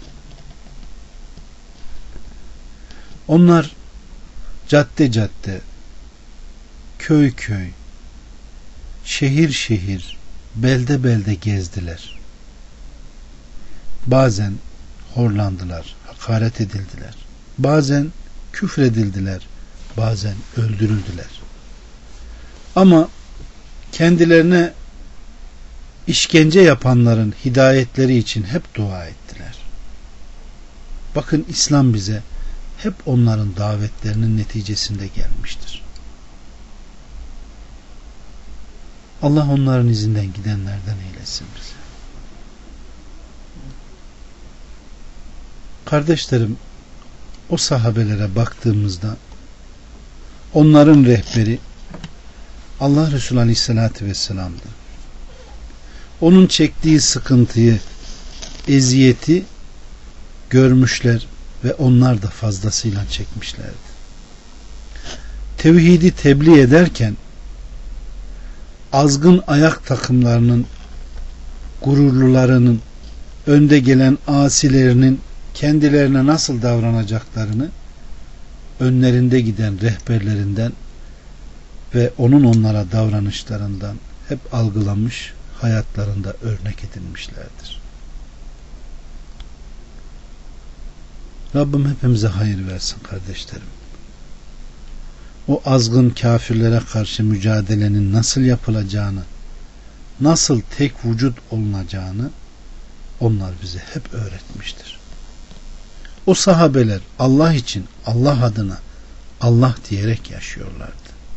Onlar cadde cadde, köy köy, şehir şehir, belde belde gezdiler. Bazen horlandılar, hakaret edildiler. Bazen küfredildiler, bazen öldürüldüler. Ama kendilerine işkence yapanların hidayetleri için hep dua ettiler. Bakın İslam bize hep onların davetlerinin neticesinde gelmiştir. Allah onların izinden gidenlerden eylesin bizi. Kardeşlerim, o sahabelere baktığımızda onların rehberi Allah Resulü Aleyhisselatü Vesselam'dı. Onun çektiği sıkıntıyı, eziyeti görmüşler ve onlar da fazlasıyla çekmişlerdi. Tevhidi tebliğ ederken azgın ayak takımlarının, gururlularının, önde gelen asilerinin kendilerine nasıl davranacaklarını önlerinde giden rehberlerinden ve onun onlara davranışlarından hep algılamış, hayatlarında örnek edinmişlerdir. Rabbim hepimize hayır versin kardeşlerim. O azgın kafirlere karşı mücadelenin nasıl yapılacağını, nasıl tek vücut olunacağını onlar bize hep öğretmiştir. O sahabeler Allah için, Allah adına, Allah diyerek yaşıyorlardı.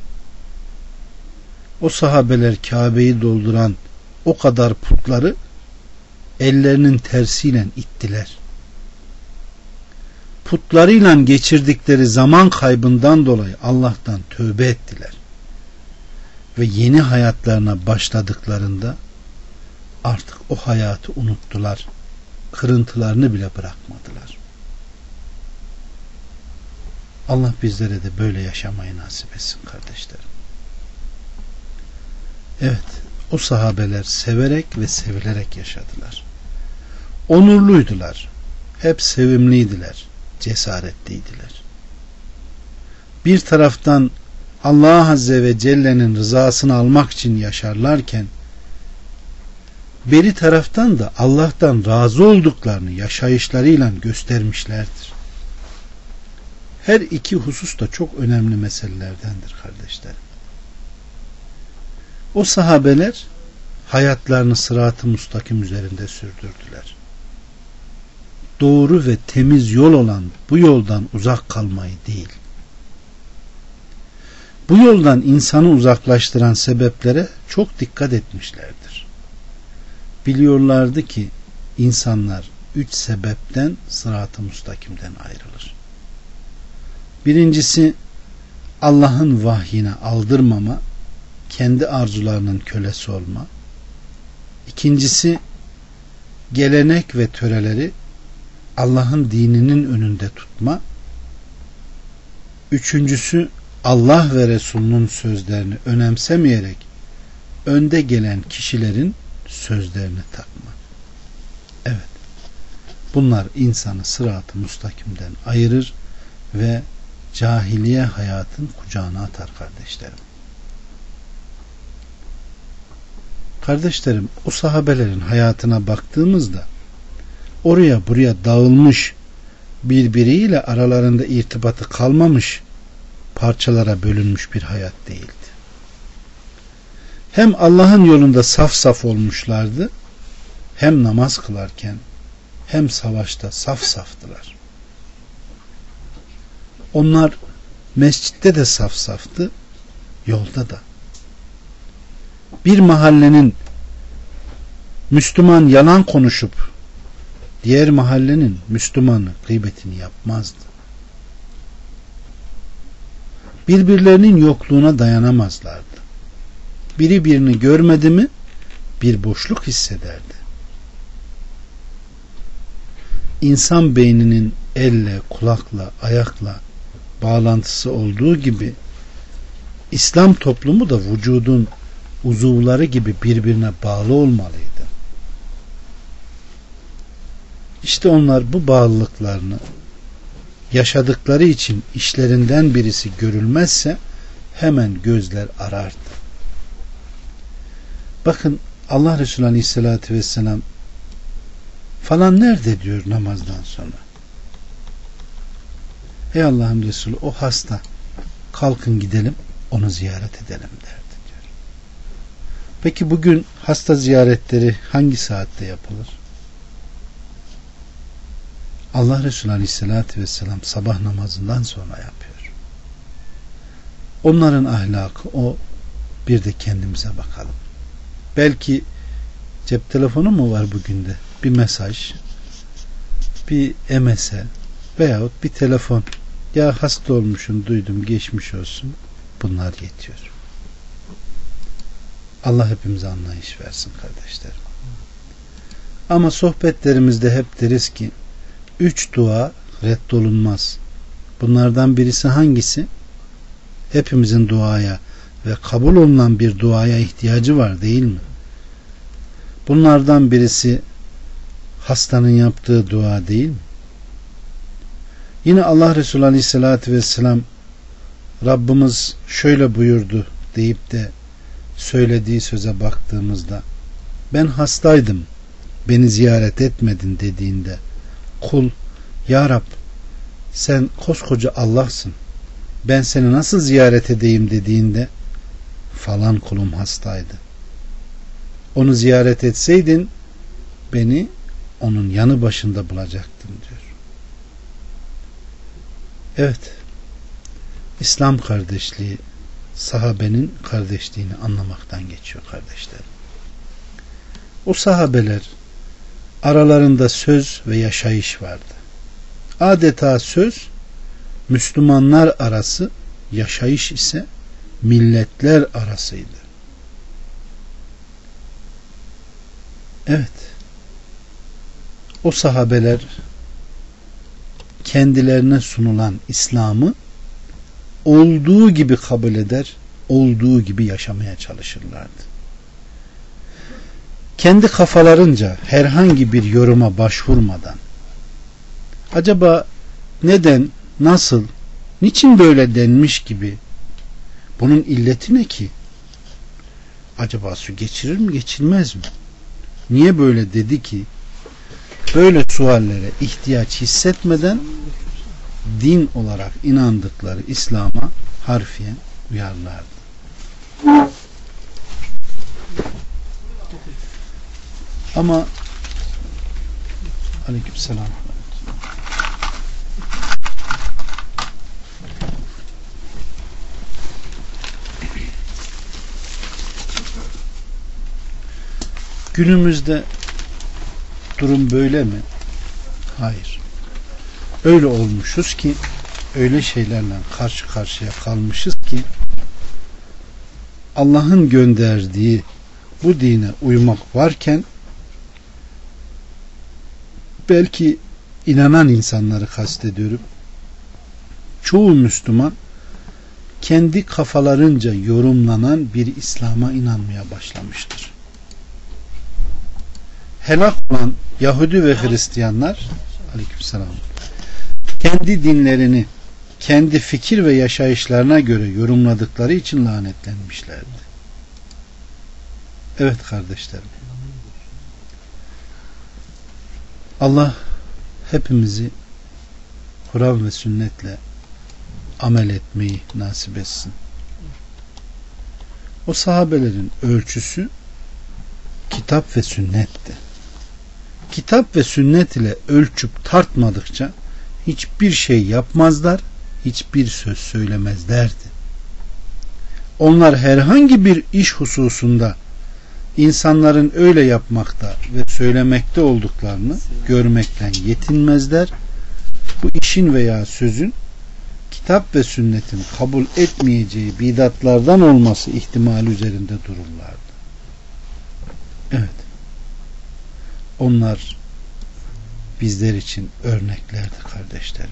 O sahabeler Kabe'yi dolduran o kadar putları ellerinin tersiyle ittiler. Putlarıyla geçirdikleri zaman kaybından dolayı Allah'tan tövbe ettiler. Ve yeni hayatlarına başladıklarında artık o hayatı unuttular. Kırıntılarını bile bırakmadılar. Allah bizlere de böyle yaşamayı nasip etsin kardeşlerim. Evet, o sahabeler severek ve sevilerek yaşadılar. Onurluydular. Hep sevimliydiler. Cesaretliydiler. Bir taraftan Allah Azze ve Celle'nin rızasını almak için yaşarlarken beri taraftan da Allah'tan razı olduklarını yaşayışlarıyla göstermişlerdir. Her iki husus da çok önemli meselelerdendir kardeşlerim. O sahabeler hayatlarını sırat-ı mustakim üzerinde sürdürdüler. Doğru ve temiz yol olan bu yoldan uzak kalmayı değil, bu yoldan insanı uzaklaştıran sebeplere çok dikkat etmişlerdir. Biliyorlardı ki insanlar üç sebepten sırat-ı müstakimden ayrılır. Birincisi, Allah'ın vahyine aldırmama, kendi arzularının kölesi olma. İkincisi, gelenek ve töreleri Allah'ın dininin önünde tutma. Üçüncüsü, Allah ve Resulünün sözlerini önemsemeyerek önde gelen kişilerin sözlerini takma. Evet, bunlar insanı sırat-ı müstakimden ayırır ve cahiliye hayatın kucağına atar kardeşlerim. Kardeşlerim, o sahabelerin hayatına baktığımızda oraya buraya dağılmış, birbiriyle aralarında irtibatı kalmamış, parçalara bölünmüş bir hayat değildi. Hem Allah'ın yolunda saf saf olmuşlardı, hem namaz kılarken hem savaşta saf saftılar. Onlar mescitte de saf saftı, yolda da. Bir mahallenin Müslüman yalan konuşup diğer mahallenin Müslümanı gıybetini yapmazdı. Birbirlerinin yokluğuna dayanamazlardı. Biri birini görmedi mi bir boşluk hissederdi. İnsan beyninin elle, kulakla, ayakla bağlantısı olduğu gibi İslam toplumu da vücudun uzuvları gibi birbirine bağlı olmalıydı. İşte onlar bu bağlılıklarını yaşadıkları için işlerinden birisi görülmezse hemen gözler arardı. Bakın, Allah Resulü Aleyhisselatü Vesselam falan nerede diyor namazdan sonra. Ey Allah'ın Resulü, o hasta, kalkın gidelim onu ziyaret edelim derdi diyor. Peki bugün hasta ziyaretleri hangi saatte yapılır? Allah Resulü Aleyhisselatü Vesselam sabah namazından sonra yapıyor. Onların ahlakı o. Bir de kendimize bakalım. Belki cep telefonu mu var bugün de? Bir mesaj, bir M S veyahut bir telefon. Ya hasta olmuşum, duydum, geçmiş olsun. Bunlar yetiyor. Allah hepimize anlayış versin kardeşlerim. Ama sohbetlerimizde hep deriz ki üç dua reddolunmaz. Bunlardan birisi hangisi? Hepimizin duaya ve kabul olunan bir duaya ihtiyacı var, değil mi? Bunlardan birisi hastanın yaptığı dua değil mi? Yine Allah Resulü Aleyhisselatü Vesselam Rabbimiz şöyle buyurdu deyip de söylediği söze baktığımızda, ben hastaydım, beni ziyaret etmedin dediğinde kul, ya Rab sen koskoca Allah'sın, ben seni nasıl ziyaret edeyim dediğinde, falan kulum hastaydı, onu ziyaret etseydin beni onun yanı başında bulacaktın diyor. Evet, İslam kardeşliği sahabenin kardeşliğini anlamaktan geçiyor kardeşlerim. O sahabeler aralarında söz ve yaşayış vardı. Adeta söz Müslümanlar arası, yaşayış ise milletler arasıydı. Evet, o sahabeler kendilerine sunulan İslam'ı olduğu gibi kabul eder, olduğu gibi yaşamaya çalışırlardı. Kendi kafalarınca herhangi bir yoruma başvurmadan, acaba neden, nasıl, niçin böyle denmiş gibi, bunun illeti ne ki? Acaba su geçirir mi, geçirmez mi? Niye böyle dedi ki? Böyle suallere ihtiyaç hissetmeden din olarak inandıkları İslam'a harfiyen uyarlardı. Ama aleykümselam, günümüzde durum böyle mi? Hayır. Öyle olmuşuz ki, öyle şeylerle karşı karşıya kalmışız ki Allah'ın gönderdiği bu dine uymak varken belki inanan insanları kastediyorum. Çoğu Müslüman kendi kafalarınca yorumlanan bir İslam'a inanmaya başlamıştır. Helak olan Yahudi ve Hristiyanlar aleykümselam kendi dinlerini kendi fikir ve yaşayışlarına göre yorumladıkları için lanetlenmişlerdi. Evet kardeşlerim. Allah hepimizi Kur'an ve sünnetle amel etmeyi nasip etsin. O sahabelerin ölçüsü kitap ve sünnetti. Kitap ve sünnet ile ölçüp tartmadıkça hiçbir şey yapmazlar, hiçbir söz söylemezlerdi. Onlar herhangi bir iş hususunda insanların öyle yapmakta ve söylemekte olduklarını görmekten yetinmezler. Bu işin veya sözün kitap ve sünnetin kabul etmeyeceği bidatlardan olması ihtimali üzerinde dururlardı. Evet. Onlar bizler için örneklerdi kardeşlerim.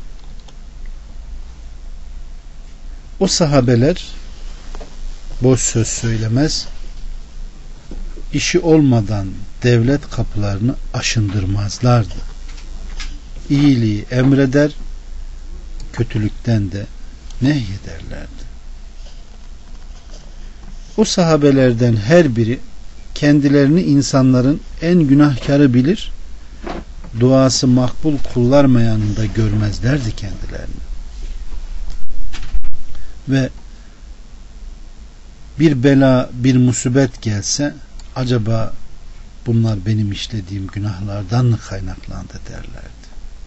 O sahabeler boş söz söylemez, işi olmadan devlet kapılarını aşındırmazlardı. İyiliği emreder, kötülükten de nehyederlerdi. O sahabelerden her biri kendilerini insanların en günahkarı bilir, duası makbul kullar meyanında görmezlerdi kendilerini. Ve bir bela, bir musibet gelse acaba bunlar benim işlediğim günahlardan mı kaynaklandı derlerdi.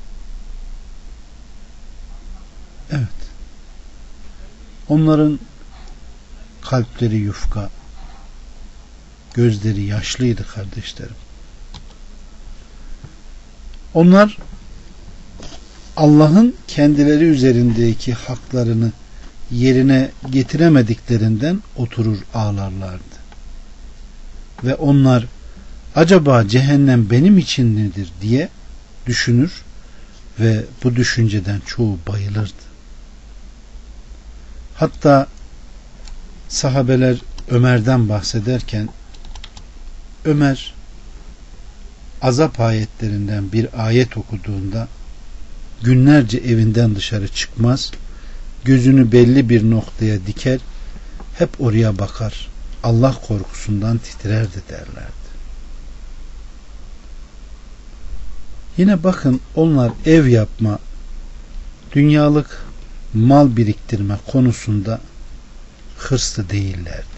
Evet. Onların kalpleri yufka, gözleri yaşlıydı kardeşlerim. Onlar Allah'ın kendileri üzerindeki haklarını yerine getiremediklerinden oturur ağlarlardı. Ve onlar acaba cehennem benim için midir diye düşünür ve bu düşünceden çoğu bayılırdı. Hatta sahabeler Ömer'den bahsederken Ömer azap ayetlerinden bir ayet okuduğunda günlerce evinden dışarı çıkmaz, gözünü belli bir noktaya diker, hep oraya bakar, Allah korkusundan titrerdi derlerdi. Yine bakın onlar ev yapma, dünyalık mal biriktirme konusunda hırslı değillerdi.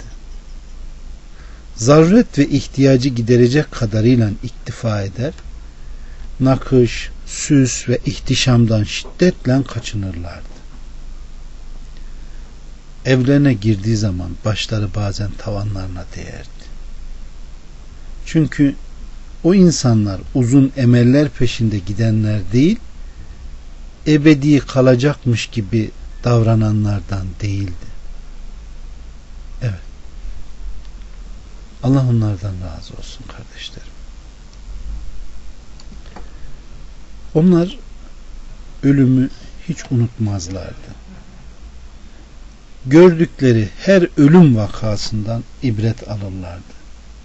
Zaruret ve ihtiyacı giderecek kadarıyla iktifa eder, nakış, süs ve ihtişamdan şiddetle kaçınırlardı. Evlerine girdiği zaman başları bazen tavanlarına değerdi. Çünkü o insanlar uzun emeller peşinde gidenler değil, ebedi kalacakmış gibi davrananlardan değildi. Evet. Allah onlardan razı olsun kardeşlerim. Onlar ölümü hiç unutmazlardı. Gördükleri her ölüm vakasından ibret alırlardı.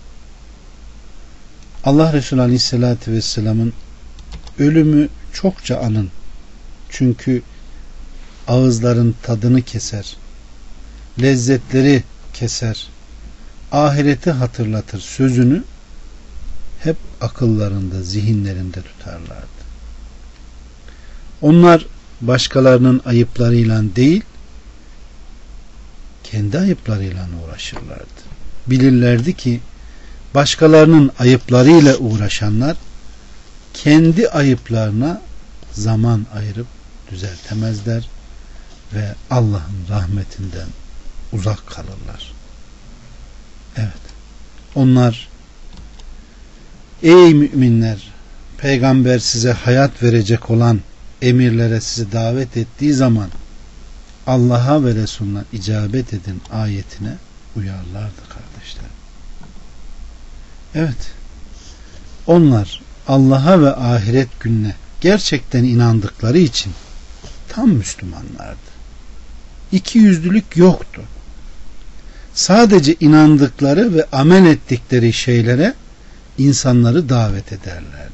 Allah Resulü Aleyhisselatü Vesselam'ın ölümü çokça anın. Çünkü ağızların tadını keser, lezzetleri keser, ahireti hatırlatır sözünü hep akıllarında, zihinlerinde tutarlardı. Onlar başkalarının ayıplarıyla değil, kendi ayıplarıyla uğraşırlardı. Bilirlerdi ki başkalarının ayıplarıyla uğraşanlar kendi ayıplarına zaman ayırıp düzeltemezler ve Allah'ın rahmetinden uzak kalırlar. Evet. Onlar ey müminler peygamber size hayat verecek olan emirlere sizi davet ettiği zaman Allah'a ve Resulüne icabet edin ayetine uyarlardı kardeşlerim. Evet, onlar Allah'a ve ahiret gününe gerçekten inandıkları için tam Müslümanlardı. İkiyüzlülük yoktu. Sadece inandıkları ve amel ettikleri şeylere insanları davet ederlerdi.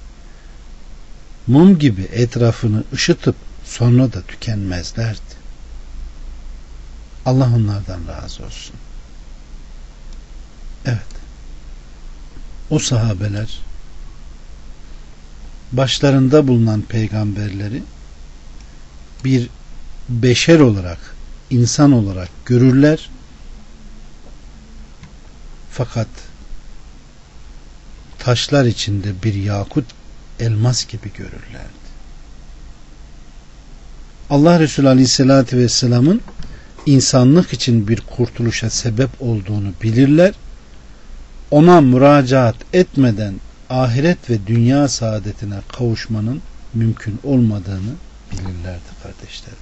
Mum gibi etrafını ışıtıp sonra da tükenmezlerdi. Allah onlardan razı olsun. Evet. O sahabeler başlarında bulunan peygamberleri bir beşer olarak, insan olarak görürler. Fakat taşlar içinde bir yakut, elmas gibi görürlerdi. Allah Resulü Aleyhisselatü Vesselam'ın insanlık için bir kurtuluşa sebep olduğunu bilirler. Ona müracaat etmeden ahiret ve dünya saadetine kavuşmanın mümkün olmadığını bilirlerdi kardeşlerim.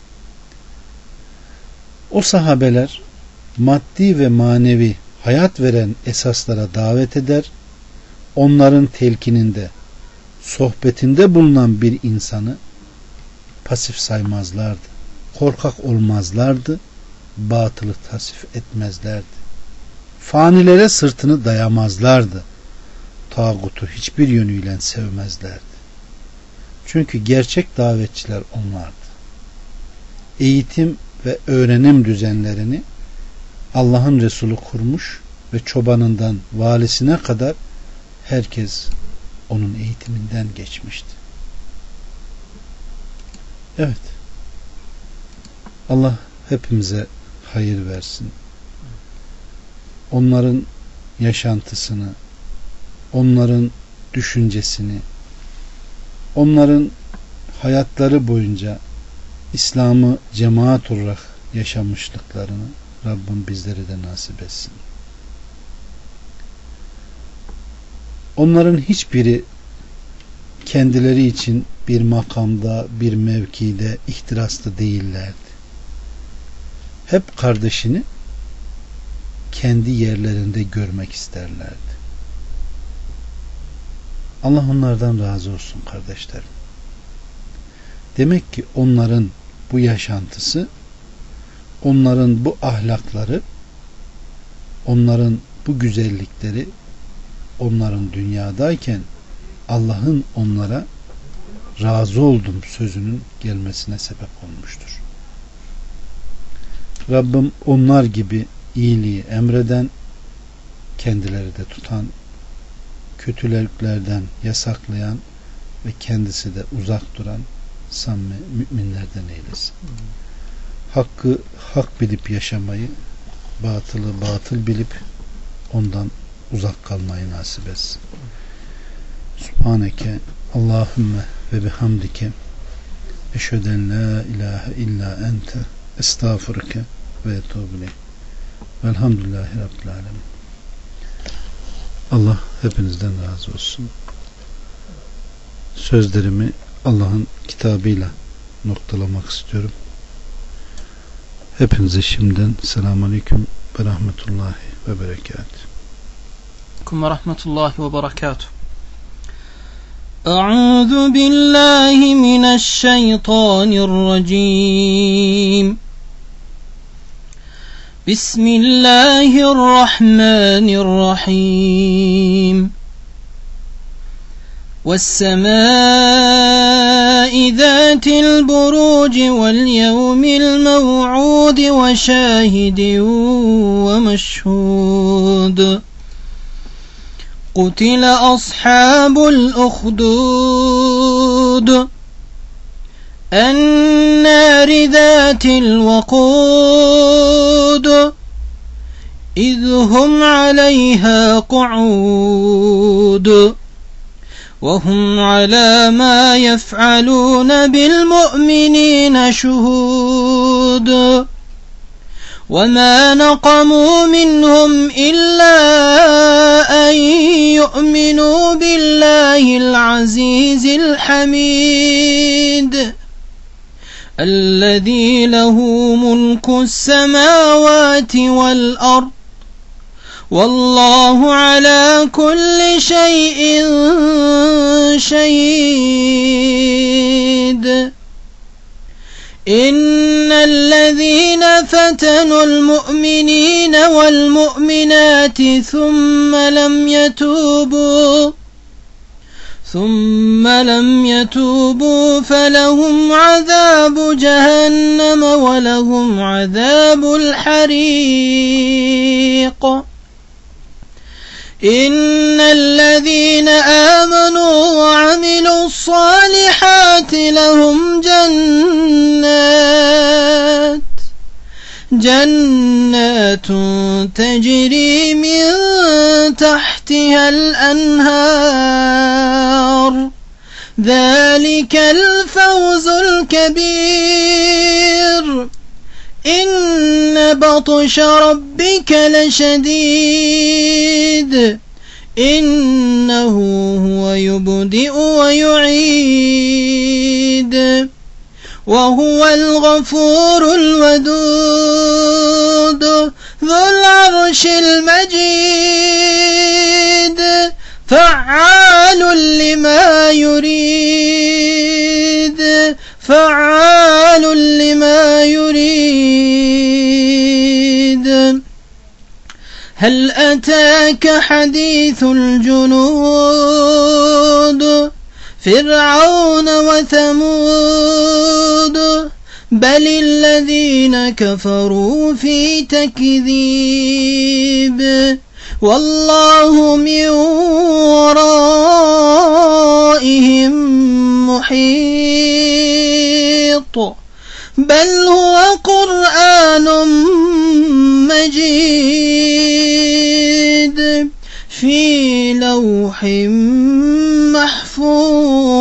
O sahabeler maddi ve manevi hayat veren esaslara davet eder, onların telkininde, sohbetinde bulunan bir insanı pasif saymazlardı, korkak olmazlardı, batılı tasvip etmezlerdi. Fanilere sırtını dayamazlardı, tağutu hiçbir yönüyle sevmezlerdi. Çünkü gerçek davetçiler onlardı. Eğitim ve öğrenim düzenlerini Allah'ın Resulü kurmuş ve çobanından valisine kadar herkes onun eğitiminden geçmişti. Evet. Allah hepimize hayır versin. Onların yaşantısını, onların düşüncesini, onların hayatları boyunca İslam'ı cemaat olarak yaşamışlıklarını Rabbim bizleri de nasip etsin. Onların hiçbiri kendileri için bir makamda, bir mevkide ihtiraslı değillerdi. Hep kardeşini kendi yerlerinde görmek isterlerdi. Allah onlardan razı olsun kardeşlerim. Demek ki onların bu yaşantısı, onların bu ahlakları, onların bu güzellikleri, onların dünyadayken Allah'ın onlara razı oldum sözünün gelmesine sebep olmuştur. Rabbim onlar gibi iyiliği emreden, kendileri de tutan, kötülüklerden yasaklayan ve kendisi de uzak duran samimi müminlerden eylesin. Hakkı hak bilip yaşamayı, batılı batıl bilip ondan uzak kalmayı nasip etsin. Subhaneke Allahümme ve bihamdike eşheden la ilahe illa ente estağfurke ve etûbü ileyk. Velhamdülillahi Rabbil alemin. Allah hepinizden razı olsun. Sözlerimi Allah'ın kitabıyla noktalamak istiyorum. Hepinize şimdiden selamun aleyküm ve rahmetullahi ve berekatuhu. Ve rahmetullahi ve berekatuhu. Euzu billahi mineşşeytanirracim. Bismillahirrahmanirrahim. وَالسَّمَاءِ ذَاتِ الْبُرُوجِ وَالْيَوْمِ الْمَوْعُودِ وَشَاهِدٍ وَمَشْهُودٍ قُتِلَ أَصْحَابُ الْأُخْدُودِ النَّارِ ذَاتِ الْوَقُودِ إِذْ هُمْ عَلَيْهَا قُعُودٌ وهم على ما يفعلون بالمؤمنين شهود وما نقموا منهم إلا أن ليؤمنوا بالله العزيز الحميد الذي له ملك السماوات والأرض والله على كل شيء شهيد. إن الذين فتنوا المؤمنين والمؤمنات ثم لم يتوبوا ثم لم يتوبوا فلهم عذاب جهنم ولهم عذاب الحريق. إن الذين آمنوا وعملوا الصالحات لهم جنات جنات تجري من تحتها الأنهار ذلك الفوز الكبير. إن بطش ربك لشديد إنه هو يبدئ ويعيد وهو الغفور الودود ذو العرش المجيد فعال لما يريد فعال لما يريد. هل أتاك حديث الجنود فرعون وثمود بل الذين كفروا في تكذيب والله من ورائهم محيط بل هو قرآن مجيد في لوح محفوظ.